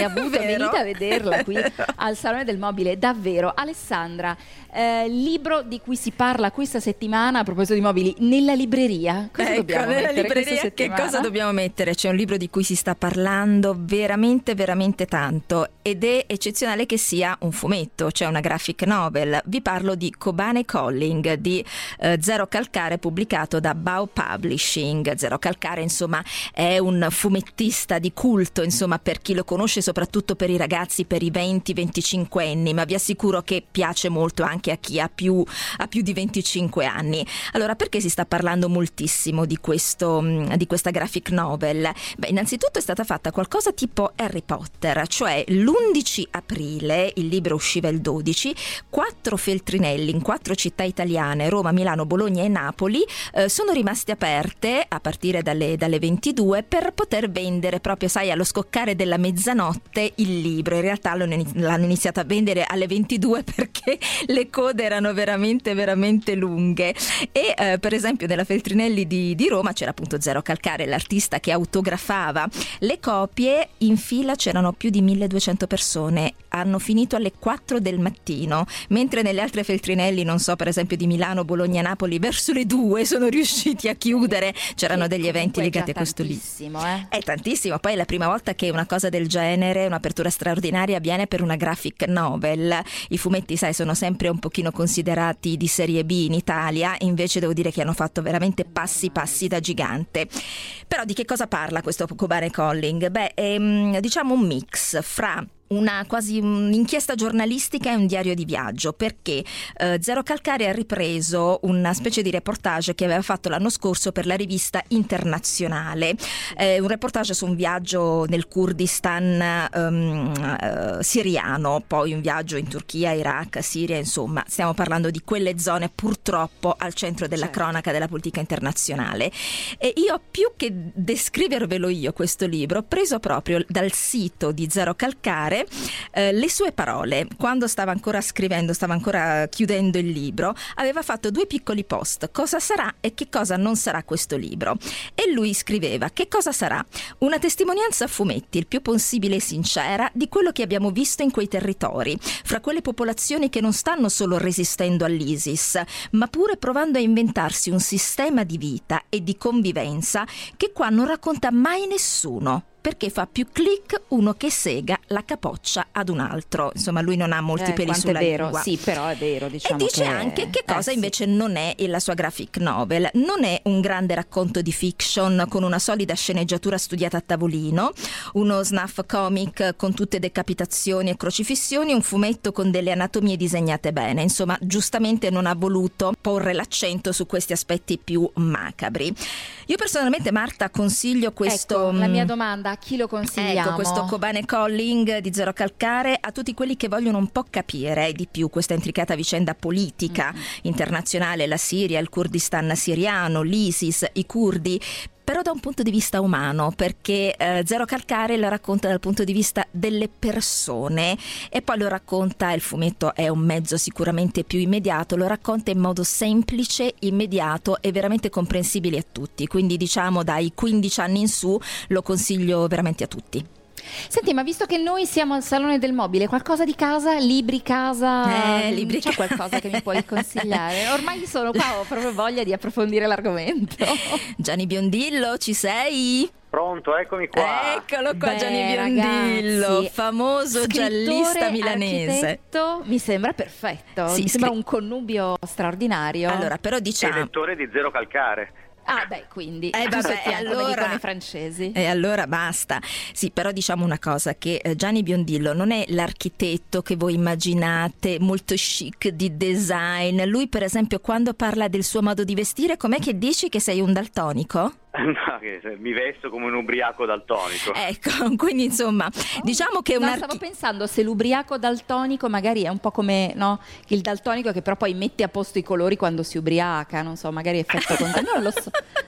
avuto, Vero? venite a vederla qui al Salone del Mobile, davvero. Alessandra, eh, libro di cui si parla questa settimana a proposito di mobili, nella libreria, cosa ecco, dobbiamo nella mettere questa libreria che settimana? cosa dobbiamo mettere? C'è un libro di cui si sta parlando veramente veramente tanto ed è eccezionale che sia un fumetto, cioè una graphic novel. Vi parlo di Kobane Calling di eh, Zero Calcare, pubblicato da Bao Publishing. Zero Calcare insomma è un fumettista di culto, insomma, per chi lo conosce, soprattutto per i ragazzi, per i venti venticinque anni, ma vi assicuro che piace molto anche a chi ha più, ha più di venticinque anni. Allora, perché si sta parlando moltissimo di questo di questa graphic novel? Beh, innanzitutto è stata fatta qualcosa tipo Harry Potter, cioè l'undici aprile, il libro usciva il dodici, quattro feltrinelli in quattro città italiane, Roma, Milano, Bologna e Napoli, eh, sono rimaste aperte a partire dalle, dalle ventidue per poter vendere proprio, sai, allo scoccare della mezzanotte il libro. In realtà l'hanno iniziato a vendere alle ventidue perché le code erano veramente veramente lunghe e eh, per esempio nella Feltrinelli di, di Roma c'era appunto Zero Calcare, l'artista che autografava le copie. In fila c'erano più di milleduecento persone, hanno finito alle quattro del mattino, mentre nelle altre Feltrinelli, non so, per esempio di Milano, Bologna, Napoli, verso le due sono riusciti a chiudere. C'erano degli eventi legati a questo libro. Eh? È tantissimo, poi è la prima volta che una cosa del genere, un'apertura straordinaria, avviene per una graphic novel. I fumetti, sai, sono sempre un pochino considerati di serie B in Italia, invece devo dire che hanno fatto veramente passi passi da gigante. Però di che cosa parla questo Kobane Calling? Beh, è diciamo un mix fra una quasi un'inchiesta giornalistica e un diario di viaggio, perché eh, Zero Calcare ha ripreso una specie di reportage che aveva fatto l'anno scorso per la rivista Internazionale, eh, un reportage su un viaggio nel Kurdistan um, uh, siriano, poi un viaggio in Turchia, Iraq, Siria, insomma stiamo parlando di quelle zone purtroppo al centro della certo. cronaca della politica internazionale. E io, più che descrivervelo io questo libro, ho preso proprio dal sito di Zero Calcare Eh, le sue parole. Quando stava ancora scrivendo, stava ancora chiudendo il libro, aveva fatto due piccoli post: cosa sarà e che cosa non sarà questo libro. E lui scriveva: che cosa sarà? Una testimonianza a fumetti, il più possibile sincera, di quello che abbiamo visto in quei territori, fra quelle popolazioni che non stanno solo resistendo all'ISIS, ma pure provando a inventarsi un sistema di vita e di convivenza che qua non racconta mai nessuno, perché fa più click uno che sega la capoccia ad un altro. Insomma, lui non ha molti eh, peli sulla è vero, lingua. sì, però è vero, diciamo. E dice che... anche che cosa eh, invece sì. non è la sua graphic novel. Non è un grande racconto di fiction con una solida sceneggiatura studiata a tavolino, uno snuff comic con tutte decapitazioni e crocifissioni, un fumetto con delle anatomie disegnate bene. Insomma, giustamente non ha voluto porre l'accento su questi aspetti più macabri. Io personalmente, Marta, consiglio questo... Ecco, la mia domanda: a chi lo consigliamo? Ecco, questo Kobane Calling di Zero Calcare a tutti quelli che vogliono un po' capire di più questa intricata vicenda politica mm-hmm. internazionale, la Siria, il Kurdistan siriano, l'ISIS, i curdi, però da un punto di vista umano, perché eh, Zero Calcare lo racconta dal punto di vista delle persone e poi lo racconta, il fumetto è un mezzo sicuramente più immediato, lo racconta in modo semplice, immediato e veramente comprensibile a tutti, quindi diciamo dai quindici anni in su lo consiglio veramente a tutti. Senti, ma visto che noi siamo al Salone del Mobile, qualcosa di casa, libri casa, eh, libri c'è ca- qualcosa che mi puoi consigliare? Ormai sono qua, ho proprio voglia di approfondire l'argomento. Gianni Biondillo, ci sei? Pronto, eccomi qua. Eccolo qua. Beh, Gianni Biondillo, ragazzi, famoso giallista milanese. Mi sembra perfetto, sì, mi sembra un connubio straordinario. Allora, però diciamo... E lettore di Zero Calcare. Ah beh, quindi eh, vabbè, allora, come dicono i francesi. E allora basta. Sì, però diciamo una cosa, che eh, Gianni Biondillo non è l'architetto che voi immaginate, molto chic di design. Lui, per esempio, quando parla del suo modo di vestire, com'è che dici che sei un daltonico? No, che mi vesto come un ubriaco daltonico. Ecco, quindi insomma, diciamo che no, un archi- stavo pensando se l'ubriaco daltonico magari è un po' come, no, il daltonico che però poi mette a posto i colori quando si ubriaca, non so, magari effetto contrario, non lo so.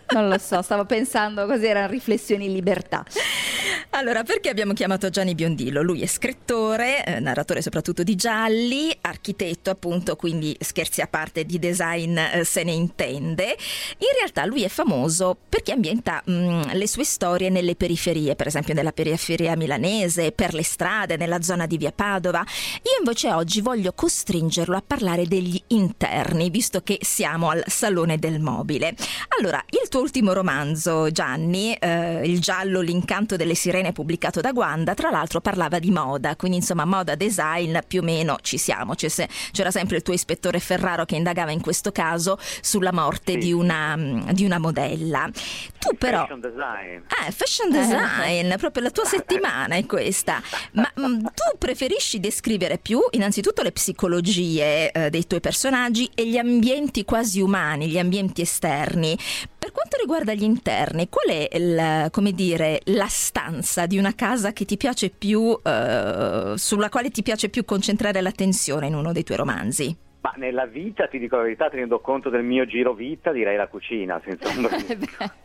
Non lo so, stavo pensando così, erano riflessioni in libertà. Allora, perché abbiamo chiamato Gianni Biondillo? Lui è scrittore, eh, narratore soprattutto di gialli, architetto appunto, quindi scherzi a parte, di design eh, se ne intende. In realtà lui è famoso perché ambienta mh, le sue storie nelle periferie, per esempio nella periferia milanese, per le strade, nella zona di Via Padova. Io invece oggi voglio costringerlo a parlare degli interni, visto che siamo al Salone del Mobile. Allora, il tuo ultimo romanzo, Gianni, eh, il giallo L'incanto delle sirene, pubblicato da Guanda, tra l'altro parlava di moda, quindi insomma moda, design, più o meno ci siamo. C'era sempre il tuo ispettore Ferraro che indagava in questo caso sulla morte sì. di, una, di una modella. Tu però fashion design, eh, fashion design eh. proprio la tua settimana è questa. Ma mh, tu preferisci descrivere più innanzitutto le psicologie eh, dei tuoi personaggi e gli ambienti quasi umani, gli ambienti esterni. Per quanto riguarda gli interni, qual è il, come dire, la stanza di una casa che ti piace più, eh, sulla quale ti piace più concentrare l'attenzione in uno dei tuoi romanzi? Ma nella vita, ti dico la verità, tenendo conto del mio giro vita, direi la cucina, senza ombra di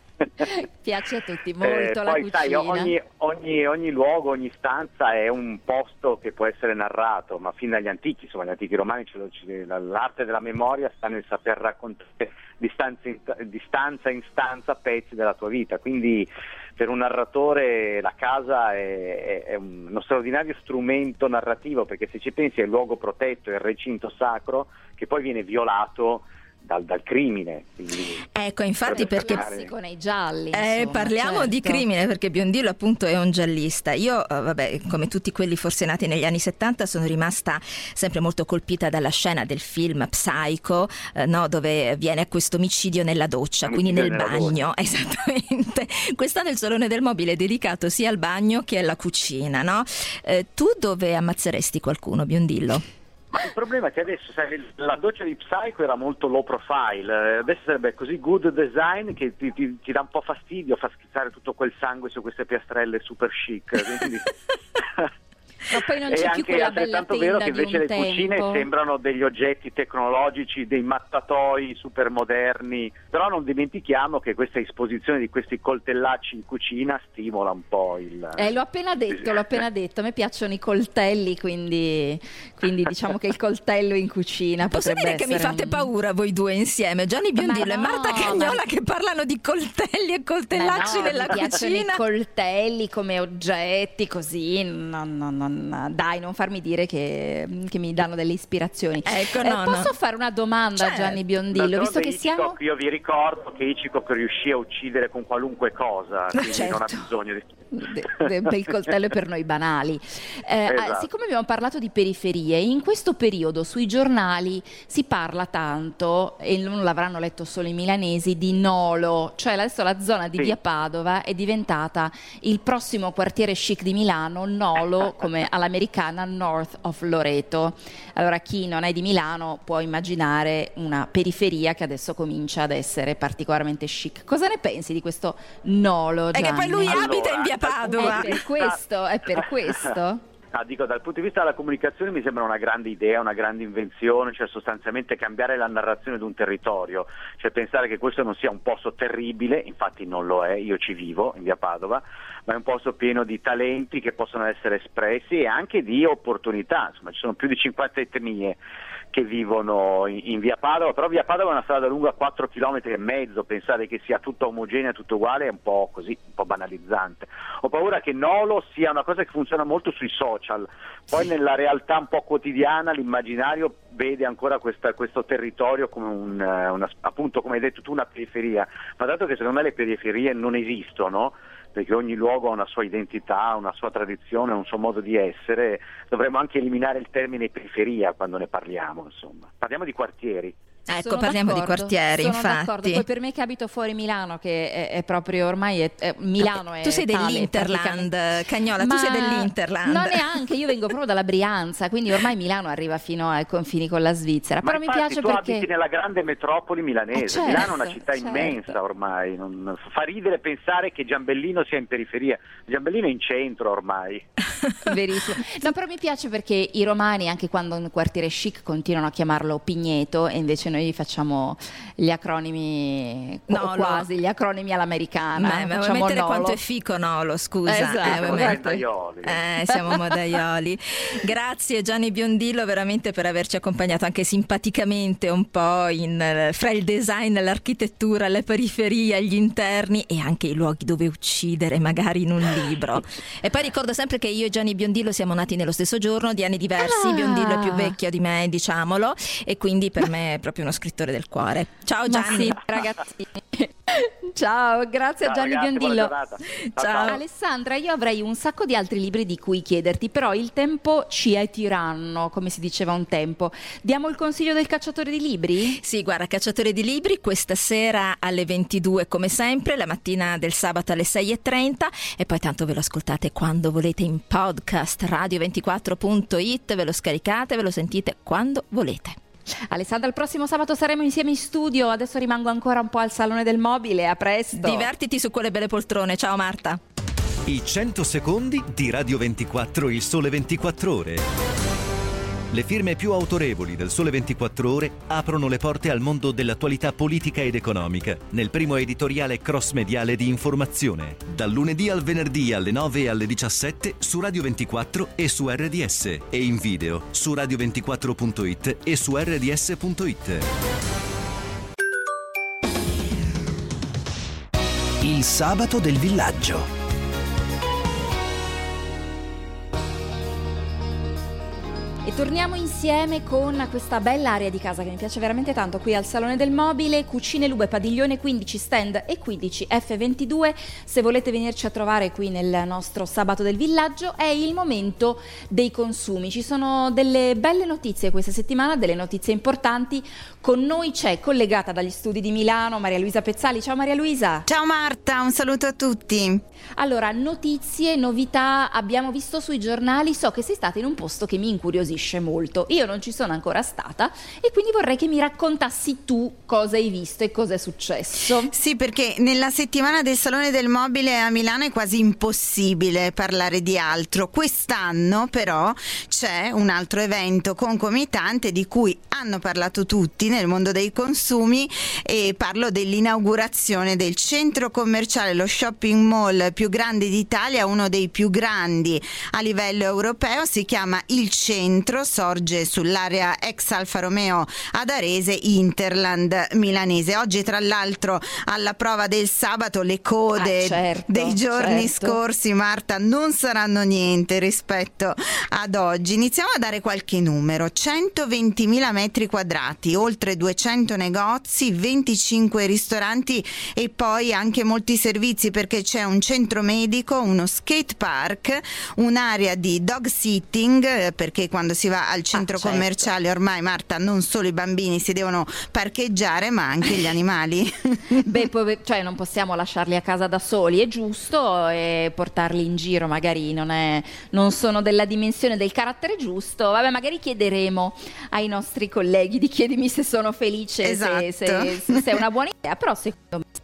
piace a tutti molto eh, la poi, cucina. Sai, ogni, ogni, ogni luogo, ogni stanza è un posto che può essere narrato, ma fin dagli antichi, insomma, gli antichi romani, l'arte della memoria sta nel saper raccontare di stanza in, di stanza in stanza pezzi della tua vita, quindi per un narratore la casa è, è uno straordinario strumento narrativo, perché se ci pensi è il luogo protetto, è il recinto sacro che poi viene violato Dal, dal crimine. Ecco, infatti, perché classico nei gialli, eh, insomma, parliamo certo. di crimine, perché Biondillo appunto è un giallista. Io, eh, vabbè, come tutti quelli forse nati negli anni settanta, sono rimasta sempre molto colpita dalla scena del film Psycho, eh, no, dove viene questo omicidio nella doccia, quindi nel bagno. Doccia. Esattamente. Quest'anno il Salone del Mobile è dedicato sia al bagno che alla cucina, no? Eh, tu dove ammazzeresti qualcuno, Biondillo? Ma il problema è che adesso, sai, la doccia di Psycho era molto low profile, adesso sarebbe così good design che ti, ti, ti dà un po' fastidio far schizzare tutto quel sangue su queste piastrelle super chic. Quindi... Ma poi non c'è e più quella bella altrettanto vero che tenda invece le tempo. cucine sembrano degli oggetti tecnologici, dei mattatoi super moderni, però non dimentichiamo che questa esposizione di questi coltellacci in cucina stimola un po' il... Eh, l'ho appena detto, l'ho appena detto, a me piacciono i coltelli, quindi, quindi diciamo che il coltello in cucina posso dire che mi fate un... paura voi due insieme, Gianni Biondillo ma e Marta no, Cagnola, ma... che parlano di coltelli e coltellacci no, nella mi piacciono cucina. I coltelli come oggetti così, no, no, no. Dai, non farmi dire che, che mi danno delle ispirazioni. Ecco, no, eh, posso no. fare una domanda Cioè, a Gianni Biondillo, visto che Hitchcock, siamo... Io vi ricordo che Hitchcock riuscì a uccidere con qualunque cosa, quindi certo. non ha bisogno di... De, de, de, il coltello è per noi banali. Eh, esatto. Siccome abbiamo parlato di periferie, in questo periodo sui giornali si parla tanto, e non l'avranno letto solo i milanesi, di Nolo, cioè adesso la zona di sì. Via Padova è diventata il prossimo quartiere chic di Milano, Nolo, come all'americana North of Loreto. Allora chi non è di Milano può immaginare una periferia che adesso comincia ad essere particolarmente chic. Cosa ne pensi di questo Nolo, Gianni? E che poi lui allora, abita in Via Padova. È per questo, è per questo. Ah, dico, dal punto di vista della comunicazione mi sembra una grande idea, una grande invenzione, cioè sostanzialmente cambiare la narrazione di un territorio, cioè pensare che questo non sia un posto terribile, infatti non lo è, io ci vivo in Via Padova, ma è un posto pieno di talenti che possono essere espressi e anche di opportunità, insomma ci sono più di cinquanta etnie che vivono in, in Via Padova, però Via Padova è una strada lunga quattro chilometri e mezzo, pensare che sia tutto omogenea, tutto uguale è un po' così, un po' banalizzante. Ho paura che Nolo sia una cosa che funziona molto sui social, poi nella realtà un po' quotidiana l'immaginario vede ancora questa, questo territorio come un, una, appunto come hai detto tu, una periferia, ma dato che secondo me le periferie non esistono, perché ogni luogo ha una sua identità, una sua tradizione, un suo modo di essere, dovremmo anche eliminare il termine periferia quando ne parliamo, insomma. Parliamo di quartieri. Ecco, Sono parliamo d'accordo, di quartieri, sono infatti. d'accordo. Poi per me che abito fuori Milano, che è, è proprio ormai è, è, Milano è tu sei tale, dell'Interland, Cagnola, ma tu sei dell'Interland. non neanche, io vengo proprio dalla Brianza, quindi ormai Milano arriva fino ai confini con la Svizzera. Ma però mi infatti piace tu perché abiti nella grande metropoli milanese, eh certo, Milano è una città certo. immensa ormai, non, fa ridere pensare che Giambellino sia in periferia, Giambellino è in centro ormai. Verissimo. No, però mi piace perché i romani, anche quando un quartiere chic, continuano a chiamarlo Pigneto e invece noi facciamo gli acronimi, no, quasi, gli acronimi all'americana. Ma, ma vuoi mettere quanto è fico Nolo, scusa. Esatto, eh, modaioli. Eh, siamo modaioli. Grazie Gianni Biondillo veramente per averci accompagnato anche simpaticamente un po' in, fra il design, l'architettura, le periferie, gli interni e anche i luoghi dove uccidere, magari in un libro. E poi ricordo sempre che io e Gianni Biondillo siamo nati nello stesso giorno, di anni diversi. Ah. Biondillo è più vecchio di me, diciamolo, e quindi per me è proprio uno scrittore del cuore. Ciao Gianni. Sì, ragazzi. Ciao, grazie Ciao, a Gianni ragazzi, Biondillo. buona giornata. Ciao. Ciao Alessandra, io avrei un sacco di altri libri di cui chiederti, però il tempo ci è tiranno, come si diceva un tempo. Diamo il consiglio del cacciatore di libri? Sì, guarda, cacciatore di libri questa sera alle ventidue come sempre, la mattina del sabato alle sei e trenta, e poi tanto ve lo ascoltate quando volete in podcast, radio ventiquattro punto it, ve lo scaricate, ve lo sentite quando volete. Alessandra, il prossimo sabato saremo insieme in studio, adesso rimango ancora un po' al Salone del Mobile, a presto. Divertiti su quelle belle poltrone, ciao Marta. I cento secondi di Radio ventiquattro, il Sole ventiquattro Ore. Le firme più autorevoli del Sole ventiquattro Ore aprono le porte al mondo dell'attualità politica ed economica nel primo editoriale cross-mediale di informazione, dal lunedì al venerdì alle nove e alle diciassette su Radio ventiquattro e su R D S, e in video su radio ventiquattro punto it e su R D S punto it. Il sabato del villaggio. E torniamo insieme con questa bella area di casa che mi piace veramente tanto, qui al Salone del Mobile, Cucine Lube, Padiglione quindici, stand e quindici F ventidue. Se volete venirci a trovare qui nel nostro sabato del villaggio, è il momento dei consumi. Ci sono delle belle notizie questa settimana, delle notizie importanti. Con noi c'è, collegata dagli studi di Milano, Maria Luisa Pezzali. Ciao Maria Luisa. Ciao Marta, un saluto a tutti. Allora, notizie, novità, abbiamo visto sui giornali, so che sei stata in un posto che mi incuriosisce molto. Io non ci sono ancora stata e quindi vorrei che mi raccontassi tu cosa hai visto e cosa è successo. Sì, perché nella settimana del Salone del Mobile a Milano è quasi impossibile parlare di altro. Quest'anno però c'è un altro evento concomitante di cui hanno parlato tutti nel mondo dei consumi, e parlo dell'inaugurazione del centro commerciale, lo shopping mall più grande d'Italia, uno dei più grandi a livello europeo. Si chiama Il Centro, sorge sull'area ex Alfa Romeo ad Arese, Interland milanese. Oggi tra l'altro alla prova del sabato le code ah, certo, dei giorni certo. scorsi, Marta, non saranno niente rispetto ad oggi. Iniziamo a dare qualche numero: centoventimila metri quadrati, oltre duecento negozi, venticinque ristoranti e poi anche molti servizi, perché c'è un centro medico, uno skate park, un'area di dog sitting, perché quando si va al centro ah, certo. commerciale ormai, Marta, non solo i bambini si devono parcheggiare ma anche gli animali. Beh, poi, cioè non possiamo lasciarli a casa da soli, è giusto, e portarli in giro magari non, è, non sono della dimensione del carattere giusto. Vabbè, magari chiederemo ai nostri colleghi di Chiedimi se sono felice, esatto. se, se, se è una buona idea, però secondo me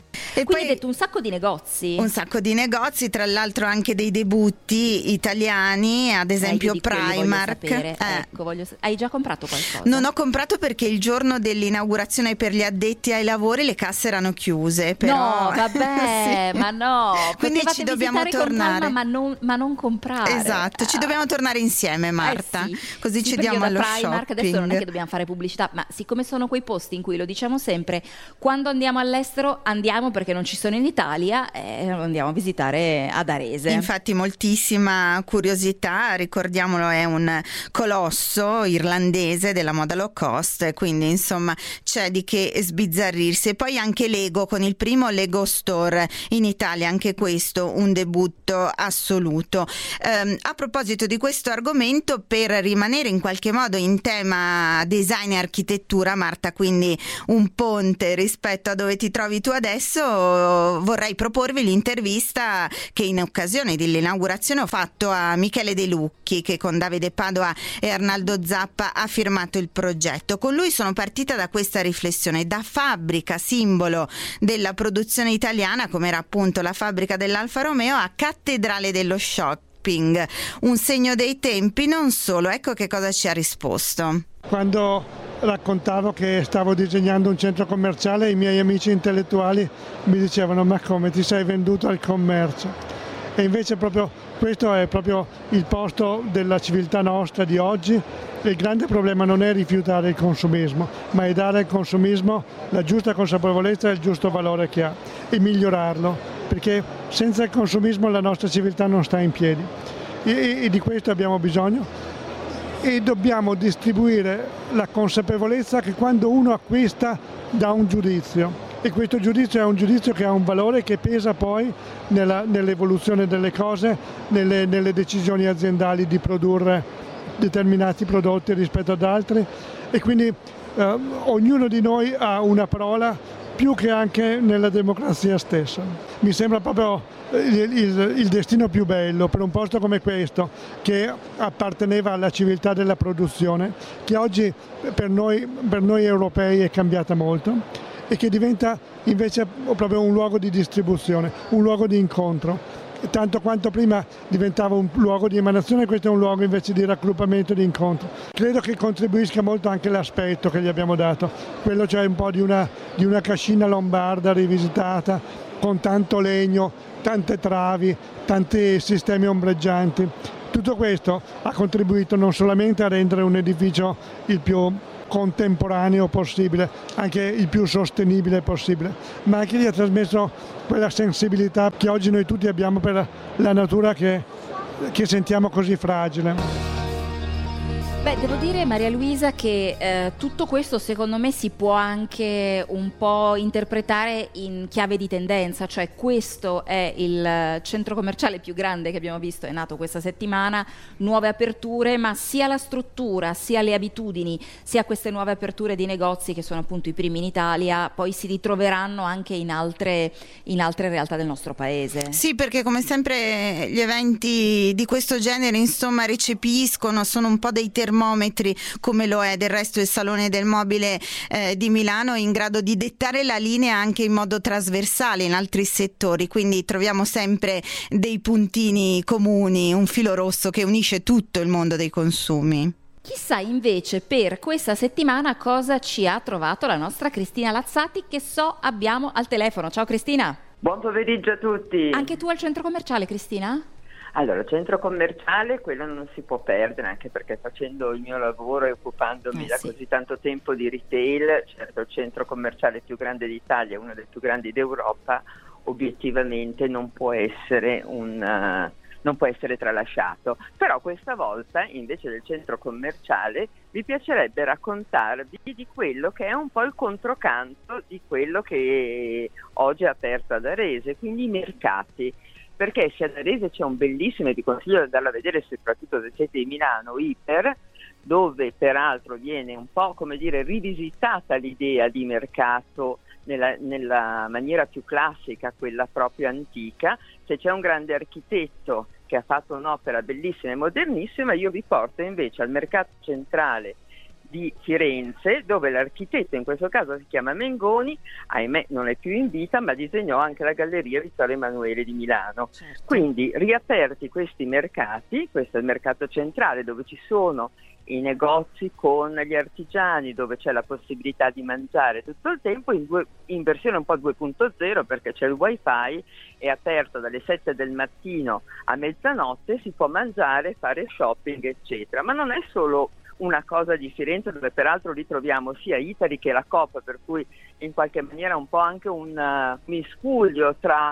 E quindi poi hai detto un sacco di negozi. Un sacco di negozi, tra l'altro anche dei debutti italiani, ad esempio eh, Primark. Voglio eh. ecco, voglio... Hai già comprato qualcosa? Non ho comprato perché il giorno dell'inaugurazione per gli addetti ai lavori le casse erano chiuse. Però... No, vabbè, sì. ma no. Quindi ci dobbiamo tornare. Calma, ma, non, ma non comprare. Esatto, ci dobbiamo tornare insieme, Marta. Eh sì. Così sì, ci diamo allo Primark, shopping. adesso non è che dobbiamo fare pubblicità, ma siccome sono quei posti in cui, lo diciamo sempre, quando andiamo all'estero andiamo perché non ci sono in Italia, e andiamo a visitare ad Arese. Infatti moltissima curiosità, ricordiamolo, è un colosso irlandese della moda low cost, quindi insomma c'è di che sbizzarrirsi. E poi anche Lego con il primo Lego Store in Italia, anche questo un debutto assoluto. Um, a proposito di questo argomento, per rimanere in qualche modo in tema design e architettura, Marta, quindi un ponte rispetto a dove ti trovi tu adesso, vorrei proporvi l'intervista che in occasione dell'inaugurazione ho fatto a Michele De Lucchi, che con Davide Padova e Arnaldo Zappa ha firmato il progetto. Con lui sono partita da questa riflessione: da fabbrica simbolo della produzione italiana, come era appunto la fabbrica dell'Alfa Romeo, a cattedrale dello shopping, un segno dei tempi, non solo. Ecco che cosa ci ha risposto. Quando raccontavo che stavo disegnando un centro commerciale e i miei amici intellettuali mi dicevano: ma come, ti sei venduto al commercio? E invece proprio questo è proprio il posto della civiltà nostra di oggi. Il grande problema non è rifiutare il consumismo, ma è dare al consumismo la giusta consapevolezza e il giusto valore che ha e migliorarlo, perché senza il consumismo la nostra civiltà non sta in piedi e, e di questo abbiamo bisogno. E dobbiamo distribuire la consapevolezza che quando uno acquista dà un giudizio, e questo giudizio è un giudizio che ha un valore che pesa poi nella, nell'evoluzione delle cose, nelle, nelle decisioni aziendali di produrre determinati prodotti rispetto ad altri, e quindi eh, ognuno di noi ha una parola più che anche nella democrazia stessa. Mi sembra proprio il, il, il destino più bello per un posto come questo, che apparteneva alla civiltà della produzione, che oggi per noi, per noi europei è cambiata molto e che diventa invece proprio un luogo di distribuzione, un luogo di incontro. Tanto quanto prima diventava un luogo di emanazione, questo è un luogo invece di raggruppamento e di incontro. Credo che contribuisca molto anche l'aspetto che gli abbiamo dato, quello cioè un po' di una, di una cascina lombarda rivisitata, con tanto legno, tante travi, tanti sistemi ombreggianti. Tutto questo ha contribuito non solamente a rendere un edificio il più contemporaneo possibile, anche il più sostenibile possibile, ma anche gli ha trasmesso quella sensibilità che oggi noi tutti abbiamo per la natura che, che sentiamo così fragile. Beh, devo dire, Maria Luisa, che eh, tutto questo secondo me si può anche un po' interpretare in chiave di tendenza, cioè questo è il centro commerciale più grande che abbiamo visto, è nato questa settimana, nuove aperture, ma sia la struttura, sia le abitudini, sia queste nuove aperture di negozi che sono appunto i primi in Italia, poi si ritroveranno anche in altre, in altre realtà del nostro paese. Sì, perché come sempre gli eventi di questo genere insomma recepiscono, sono un po' dei termini come lo è del resto il Salone del Mobile eh, di Milano, in grado di dettare la linea anche in modo trasversale in altri settori, quindi troviamo sempre dei puntini comuni, un filo rosso che unisce tutto il mondo dei consumi. Chissà invece per questa settimana cosa ci ha trovato la nostra Cristina Lazzati, che so abbiamo al telefono. Ciao Cristina. Buon pomeriggio a tutti. Anche tu al centro commerciale, Cristina? Allora, centro commerciale, quello non si può perdere, anche perché facendo il mio lavoro e occupandomi eh, da sì. così tanto tempo di retail, certo il centro commerciale più grande d'Italia, uno dei più grandi d'Europa, obiettivamente non può essere un... Uh, non può essere tralasciato. Però questa volta, invece del centro commerciale, vi piacerebbe raccontarvi di quello che è un po' il controcanto di quello che oggi è aperto ad Arese, quindi i mercati. Perché se ad Arese c'è un bellissimo, e vi consiglio di andarlo a vedere soprattutto se siete di Milano, Iper, dove peraltro viene un po' come dire rivisitata l'idea di mercato nella, nella maniera più classica, quella proprio antica. Se c'è un grande architetto che ha fatto un'opera bellissima e modernissima, io vi porto invece al mercato centrale di Firenze, dove l'architetto in questo caso si chiama Mengoni, ahimè non è più in vita, ma disegnò anche la Galleria Vittorio Emanuele di Milano. Certo. Quindi riaperti questi mercati, questo è il mercato centrale dove ci sono i negozi con gli artigiani, dove c'è la possibilità di mangiare tutto il tempo, in, due, in versione un po' due punto zero, perché c'è il wifi, è aperto dalle sette del mattino a mezzanotte, si può mangiare, fare shopping eccetera. Ma non è solo una cosa di Firenze, dove peraltro ritroviamo sia Itali che la Coop, per cui in qualche maniera un po' anche un uh, miscuglio tra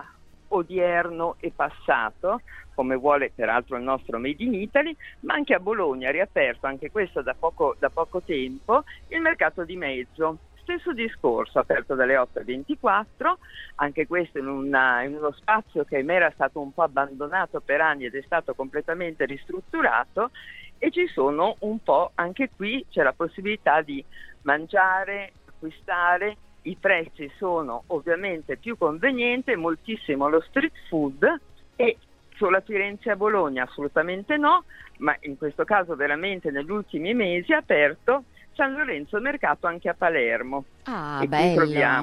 odierno e passato, come vuole peraltro il nostro Made in Italy, ma anche a Bologna, riaperto anche questo da poco, da poco tempo, il mercato di mezzo. Stesso discorso, aperto dalle otto alle ventiquattro, anche questo in, una, in uno spazio che ahimè era stato un po' abbandonato per anni ed è stato completamente ristrutturato, e ci sono un po', anche qui c'è la possibilità di mangiare, acquistare, i prezzi sono ovviamente più convenienti, moltissimo lo street food, e solo a Firenze e a Bologna assolutamente no, ma in questo caso veramente negli ultimi mesi è aperto San Lorenzo Mercato anche a Palermo. Ah, e bello. qui troviamo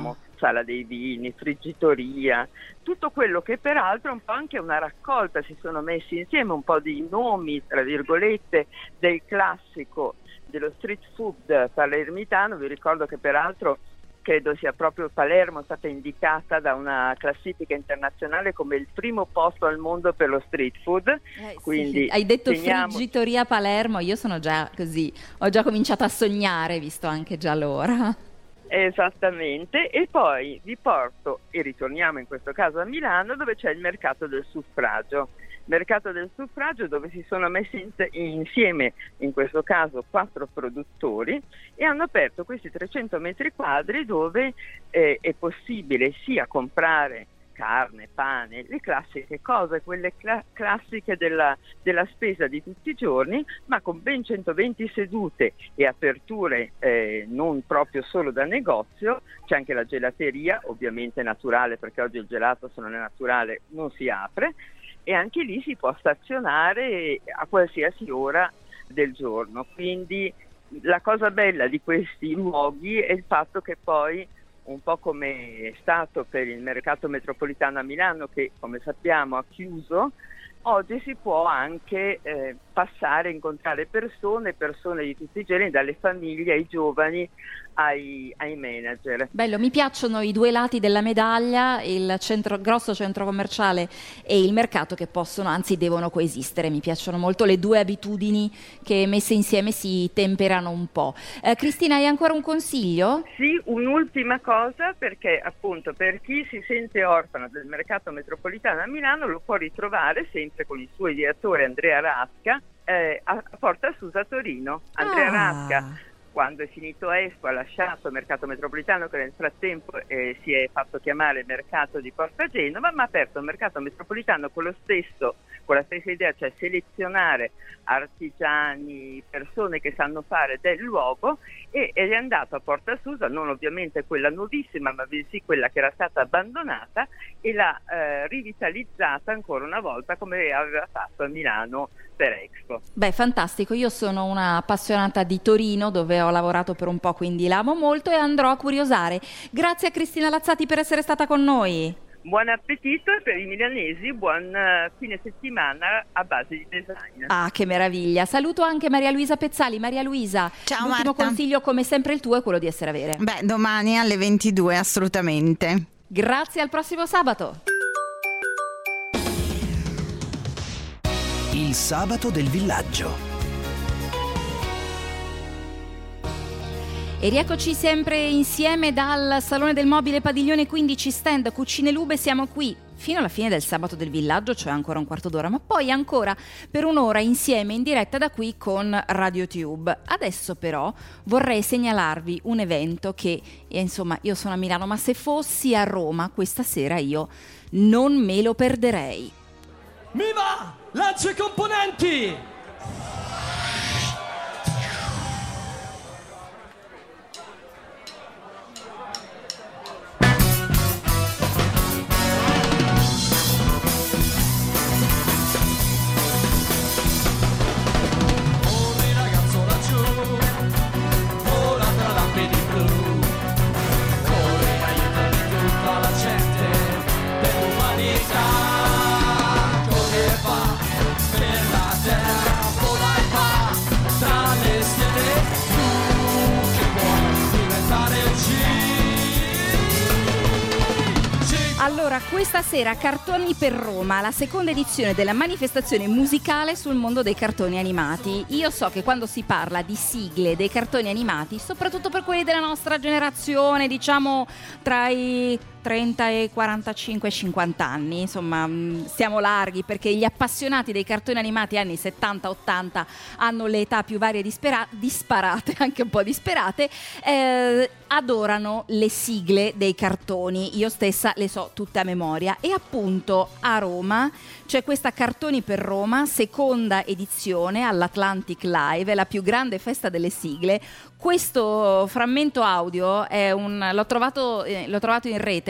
sala dei vini, friggitoria, tutto quello che peraltro è un po' anche una raccolta, si sono messi insieme un po' di nomi, tra virgolette, del classico dello street food palermitano. Vi ricordo che peraltro credo sia proprio Palermo stata indicata da una classifica internazionale come il primo posto al mondo per lo street food. Eh, Quindi sì. Hai detto teniamo... friggitoria Palermo, io sono già così, ho già cominciato a sognare, visto anche già l'ora. Esattamente, e poi vi porto, e ritorniamo in questo caso a Milano, dove c'è il mercato del suffragio. Mercato del suffragio dove si sono messi in te- insieme, in questo caso, quattro produttori e hanno aperto questi trecento metri quadri dove eh, è possibile sia comprare carne, pane, le classiche cose, quelle cla- classiche della, della spesa di tutti i giorni, ma con ben centoventi sedute e aperture eh, non proprio solo da negozio. C'è anche la gelateria, ovviamente naturale, perché oggi il gelato se non è naturale non si apre, e anche lì si può stazionare a qualsiasi ora del giorno. Quindi la cosa bella di questi luoghi è il fatto che poi, un po' come è stato per il mercato metropolitano a Milano, che come sappiamo ha chiuso, oggi si può anche eh, passare, incontrare persone, persone di tutti i generi, dalle famiglie ai giovani ai, ai manager. Bello, mi piacciono i due lati della medaglia, il centro, grosso centro commerciale e il mercato, che possono, anzi devono coesistere. Mi piacciono molto le due abitudini che messe insieme si temperano un po'. Eh, Cristina, hai ancora un consiglio? Sì, un'ultima cosa, perché appunto per chi si sente orfano del mercato metropolitano a Milano lo può ritrovare sempre con il suo ideatore Andrea Rasca eh, a Porta Susa Torino. Andrea Ah. Rasca, quando è finito Expo, ha lasciato il mercato metropolitano, che nel frattempo eh, si è fatto chiamare mercato di Porta Genova, ma ha aperto un mercato metropolitano con lo stesso, con la stessa idea, cioè selezionare artigiani, persone che sanno fare del luogo, e ed è andato a Porta Susa, non ovviamente quella nuovissima, ma bensì quella che era stata abbandonata, e l'ha eh, rivitalizzata ancora una volta come aveva fatto a Milano per Expo. Beh, fantastico, io sono una appassionata di Torino, dove ho lavorato per un po', quindi l'amo molto e andrò a curiosare. Grazie a Cristina Lazzati per essere stata con noi. Buon appetito, e per i milanesi buon uh, fine settimana a base di design. Ah, che meraviglia. Saluto anche Maria Luisa Pezzali. Maria Luisa, ciao, l'ultimo Marta. consiglio, come sempre il tuo, è quello di essere avere. Beh, domani alle ventidue assolutamente. Grazie, al prossimo sabato. Il sabato del villaggio. E rieccoci sempre insieme dal Salone del Mobile Padiglione quindici, stand Cucine Lube. Siamo qui fino alla fine del sabato del villaggio, cioè ancora un quarto d'ora, ma poi ancora per un'ora insieme in diretta da qui con RadioTube. Adesso però vorrei segnalarvi un evento che, eh, insomma, io sono a Milano, ma se fossi a Roma questa sera io non me lo perderei. Viva! Lancia componenti! Allora, questa sera Cartoni per Roma, la seconda edizione della manifestazione musicale sul mondo dei cartoni animati. Io so che quando si parla di sigle dei cartoni animati, soprattutto per quelli della nostra generazione, diciamo tra i trenta e quarantacinque e cinquanta anni, insomma siamo larghi, perché gli appassionati dei cartoni animati anni settanta ottanta hanno le età più varie dispera- disparate, anche un po' disperate, eh, adorano le sigle dei cartoni. Io stessa le so tutte a memoria, e appunto a Roma c'è questa Cartoni per Roma, seconda edizione all'Atlantic Live, la più grande festa delle sigle. Questo frammento audio è un, l'ho trovato, eh, l'ho trovato in rete,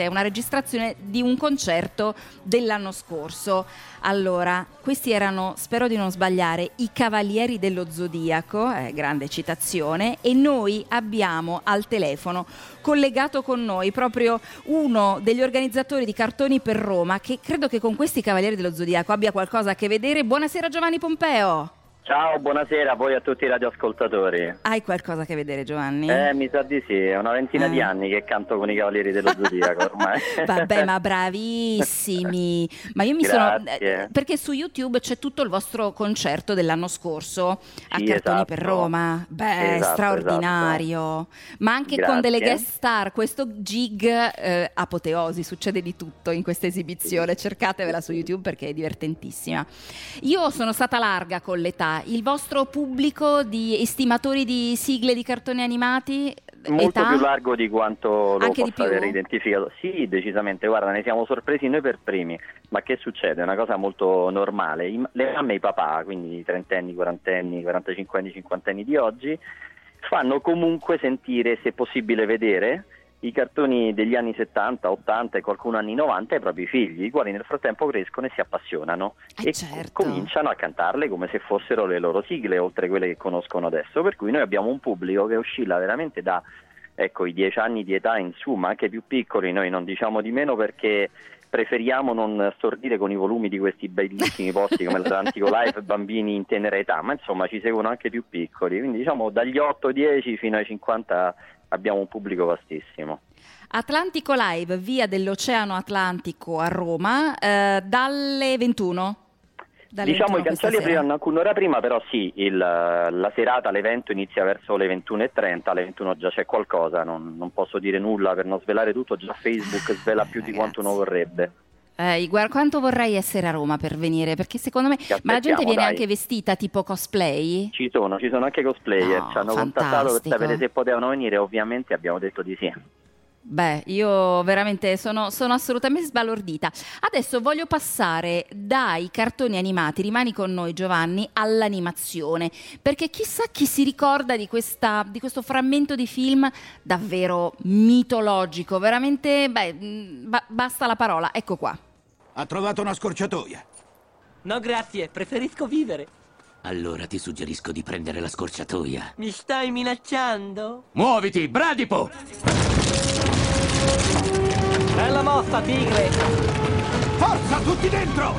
è una registrazione di un concerto dell'anno scorso. Allora, questi erano, spero di non sbagliare, i Cavalieri dello Zodiaco, eh, grande citazione, e noi abbiamo al telefono collegato con noi proprio uno degli organizzatori di Cartoni per Roma, che credo che con questi Cavalieri dello Zodiaco abbia qualcosa a che vedere. Buonasera Giovanni Pompeo. Ciao, buonasera a voi e a tutti i radioascoltatori. Hai qualcosa a che vedere, Giovanni? Eh, mi sa di sì, è una ventina eh. di anni che canto con i Cavalieri dello Zodiaco ormai. Vabbè, ma bravissimi. Ma io mi Grazie. sono... Perché su YouTube c'è tutto il vostro concerto dell'anno scorso a Sì, Cartoni esatto. per Roma. Beh, Esatto, straordinario. esatto. Ma anche Grazie. con delle guest star, questo gig eh, apoteosi, succede di tutto in questa esibizione. Cercatevela su YouTube perché è divertentissima. Io sono stata larga con l'età. Il vostro pubblico di estimatori di sigle di cartoni animati, Molto età? più largo di quanto lo Anche di possa più? aver identificato. Sì, decisamente, guarda, ne siamo sorpresi noi per primi. Ma che succede? È una cosa molto normale. I- le mamme e i papà, quindi i trentenni, quarantenni, quarantacinquenni, cinquantenni di oggi, fanno comunque sentire, se possibile vedere, i cartoni degli anni settanta, ottanta e qualcuno anni novanta ai propri figli, i quali nel frattempo crescono e si appassionano Eh, e certo. cominciano a cantarle come se fossero le loro sigle, oltre quelle che conoscono adesso. Per cui noi abbiamo un pubblico che oscilla veramente da ecco, i dieci anni di età in su, ma anche più piccoli. Noi non diciamo di meno perché preferiamo non stordire con i volumi di questi bellissimi posti come l'Atlantico Live bambini in tenera età, ma insomma ci seguono anche più piccoli, quindi diciamo dagli otto dieci fino ai cinquanta abbiamo un pubblico vastissimo. Atlantico Live, via dell'Oceano Atlantico a Roma, eh, dalle ventuno. Dalle Diciamo ventuno i cancelli questa sera. apriranno anche un'ora prima, però sì, il, la serata, l'evento inizia verso le ventuno e trenta, alle ventuno già c'è qualcosa, non, non posso dire nulla per non svelare tutto, già Facebook svela più di quanto uno vorrebbe. Eh, guarda, quanto vorrei essere a Roma per venire, perché secondo me... Ma la gente viene dai. anche vestita tipo cosplay? Ci sono, ci sono anche cosplayer, No, ci hanno contattato per fantastico. sapere se potevano venire, ovviamente abbiamo detto di sì. Beh, io veramente sono, sono assolutamente sbalordita. Adesso voglio passare dai cartoni animati, rimani con noi Giovanni, all'animazione, perché chissà chi si ricorda di, questa, di questo frammento di film davvero mitologico, veramente, beh, ba- basta la parola, ecco qua. Ha trovato una scorciatoia. No, grazie, preferisco vivere. Allora ti suggerisco di prendere la scorciatoia. Mi stai minacciando? Muoviti, Bradipo! Bella mossa, tigre! Forza, tutti dentro!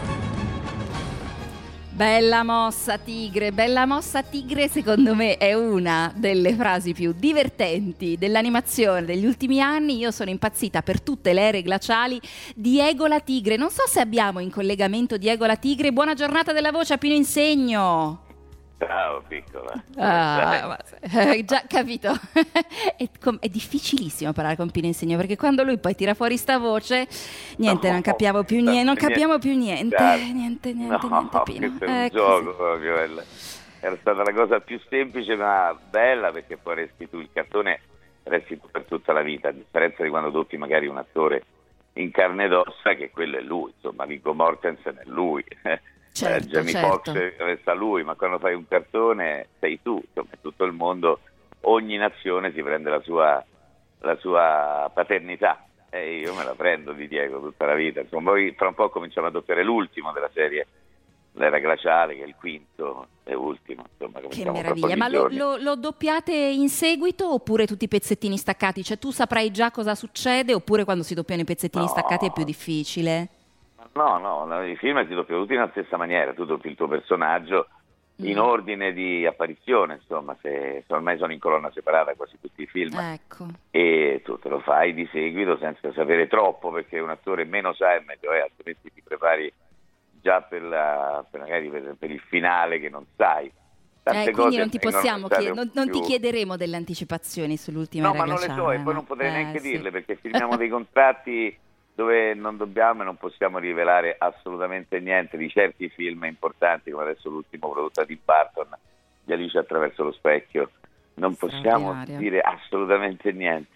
Bella mossa tigre, bella mossa tigre secondo me è una delle frasi più divertenti dell'animazione degli ultimi anni. Io sono impazzita per tutte le ere glaciali. Diego la tigre, non so se abbiamo in collegamento Diego la tigre. Buona giornata della voce a Pino Insegno. Ciao piccola. Ah, ma, eh, già capito. è, com- è difficilissimo parlare con Pino Insegno perché quando lui poi tira fuori sta voce niente, No, non capiamo più niente, non niente. capiamo più niente, Certo. niente, niente, No, niente Pino. questo è un Eh, gioco così. proprio. Era era stata la cosa più semplice ma bella, perché poi resti tu, il cartone resti tu per tutta la vita, a differenza di quando doppi magari un attore in carne ed ossa, che quello è lui, insomma Viggo Mortensen è lui. Certo, eh, Jamie certo. Foxx resta lui, ma quando fai un cartone sei tu, insomma è tutto il mondo, ogni nazione si prende la sua, la sua paternità e io me la prendo di Diego tutta la vita. Insomma, poi fra un po' cominciamo a doppiare l'ultimo della serie, l'era glaciale, che è il quinto e ultimo, insomma. Che cominciamo fra meraviglia, pochi ma lo, giorni. lo, lo doppiate in seguito oppure tutti i pezzettini staccati? Cioè tu saprai già cosa succede oppure quando si doppiano i pezzettini No. staccati è più difficile? No, no, no, i film si doppiano tutti nella stessa maniera, tu doppi il tuo personaggio in Mm. ordine di apparizione, insomma, se, se ormai sono in colonna separata quasi tutti i film, Ecco. e tu te lo fai di seguito senza sapere troppo, perché un attore meno sa e meglio è, altrimenti ti prepari già per, la, per magari per, per il finale che non sai. Tante Eh, cose quindi non ti vengono possiamo lasciate chied- un non, non ti più- chiederemo delle anticipazioni sull'ultima No, era ma non le glaciale, so e poi no? non potrei Eh, neanche sì. dirle, perché firmiamo dei contratti dove non dobbiamo e non possiamo rivelare assolutamente niente di certi film importanti, come adesso l'ultimo prodotto di Barton, di Alice attraverso lo specchio. Non possiamo Straordinario. dire assolutamente niente.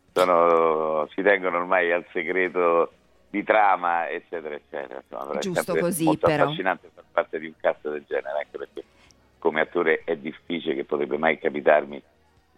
Sono, si tengono ormai al segreto di trama, eccetera, eccetera. Insomma, però è Giusto sempre così, molto però. affascinante far parte di un cast del genere, anche perché come attore è difficile, che potrebbe mai capitarmi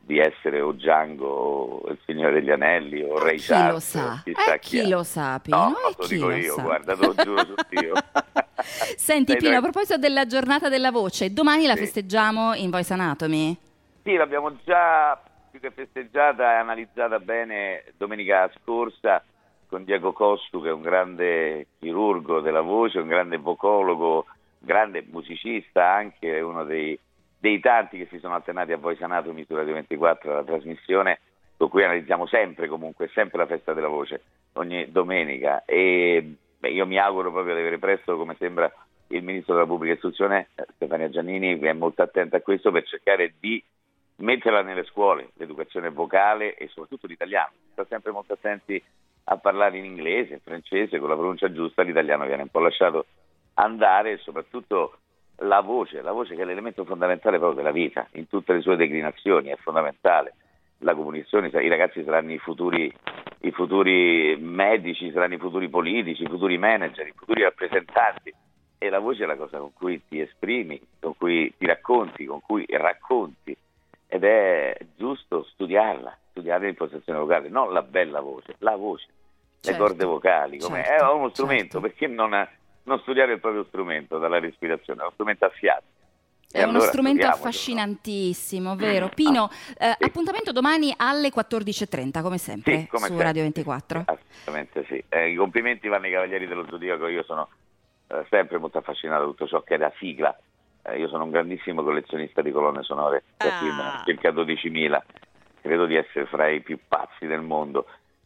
di essere o Django o il Signore degli Anelli o Ray Chi Charles. lo sa? chissà Eh, chi è. chi lo sa, Pino? No, E lo chi dico lo io, sa? guarda, te lo giuro su Dio. Senti, Dai, Pino, dai. a proposito della giornata della voce, domani la Sì. festeggiamo in Voice Anatomy? Sì, l'abbiamo già più che festeggiata e analizzata bene domenica scorsa con Diego Costu, che è un grande chirurgo della voce, un grande vocologo, grande musicista anche, uno dei, dei tanti che si sono alternati a Voice Anatomy su Radio ventiquattro, la trasmissione con cui analizziamo sempre, comunque, sempre la festa della voce, ogni domenica. E beh, io mi auguro proprio di avere presto, come sembra il Ministro della Pubblica Istruzione, Stefania Giannini, che è molto attenta a questo per cercare di metterla nelle scuole, l'educazione vocale e soprattutto l'italiano. Sta sempre molto attenti a parlare in inglese, in francese, con la pronuncia giusta. L'italiano viene un po' lasciato andare, e soprattutto la voce, la voce che è l'elemento fondamentale proprio della vita, in tutte le sue declinazioni, è fondamentale. La comunicazione, i ragazzi saranno i futuri, i futuri medici, saranno i futuri politici, i futuri manager, i futuri rappresentanti, e la voce è la cosa con cui ti esprimi, con cui ti racconti, con cui racconti, ed è giusto studiarla, studiare l'impostazione vocale, non la bella voce, la voce, Certo, le corde vocali, come certo, è uno strumento, certo. perché non, non studiare il proprio strumento dalla respirazione, è uno strumento a fiato. È E uno allora strumento studiamocelo, affascinantissimo, vero? Pino, eh, sì. appuntamento domani alle quattordici e trenta, come sempre, Sì, come su sempre. Radio ventiquattro. Assolutamente sì. Eh, I complimenti vanno ai Cavalieri dello Zodiaco, io sono eh, sempre molto affascinato da tutto ciò che è la sigla. Eh, io sono un grandissimo collezionista di colonne sonore, da film, Ah. circa dodicimila, credo di essere fra i più pazzi del mondo,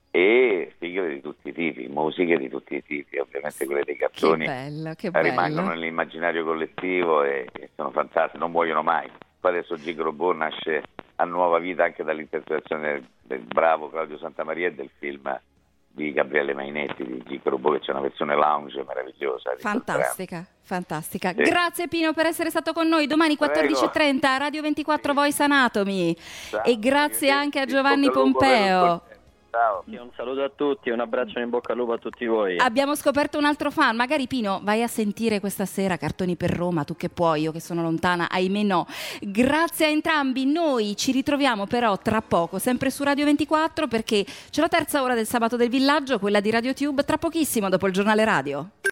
e sigle di tutti i tipi, musiche di tutti i tipi, ovviamente quelle dei Che cartoni bello, che rimangono bello. nell'immaginario collettivo e, e sono fantastiche, non muoiono mai. Poi adesso Gig Robot nasce a nuova vita anche dall'interpretazione del, del bravo Claudio Santamaria e del film di Gabriele Mainetti di Gig Robot, che c'è una versione lounge meravigliosa. Fantastica, fantastica. Sì. Sì. Pino per essere stato con noi. Domani quattordici e trenta Radio ventiquattro Voice Anatomy. Ciao. E grazie anche a In Giovanni bocca al lupo per il Pompeo. concerto. Ciao. Un saluto a tutti, un abbraccio in bocca al lupo a tutti voi. Abbiamo scoperto un altro fan, magari Pino vai a sentire questa sera Cartoni per Roma, tu che puoi, io che sono lontana, ahimè no. Grazie a entrambi, noi ci ritroviamo però tra poco, sempre su Radio ventiquattro, perché c'è la terza ora del Sabato del Villaggio, quella di RadioTube, tra pochissimo dopo il giornale radio.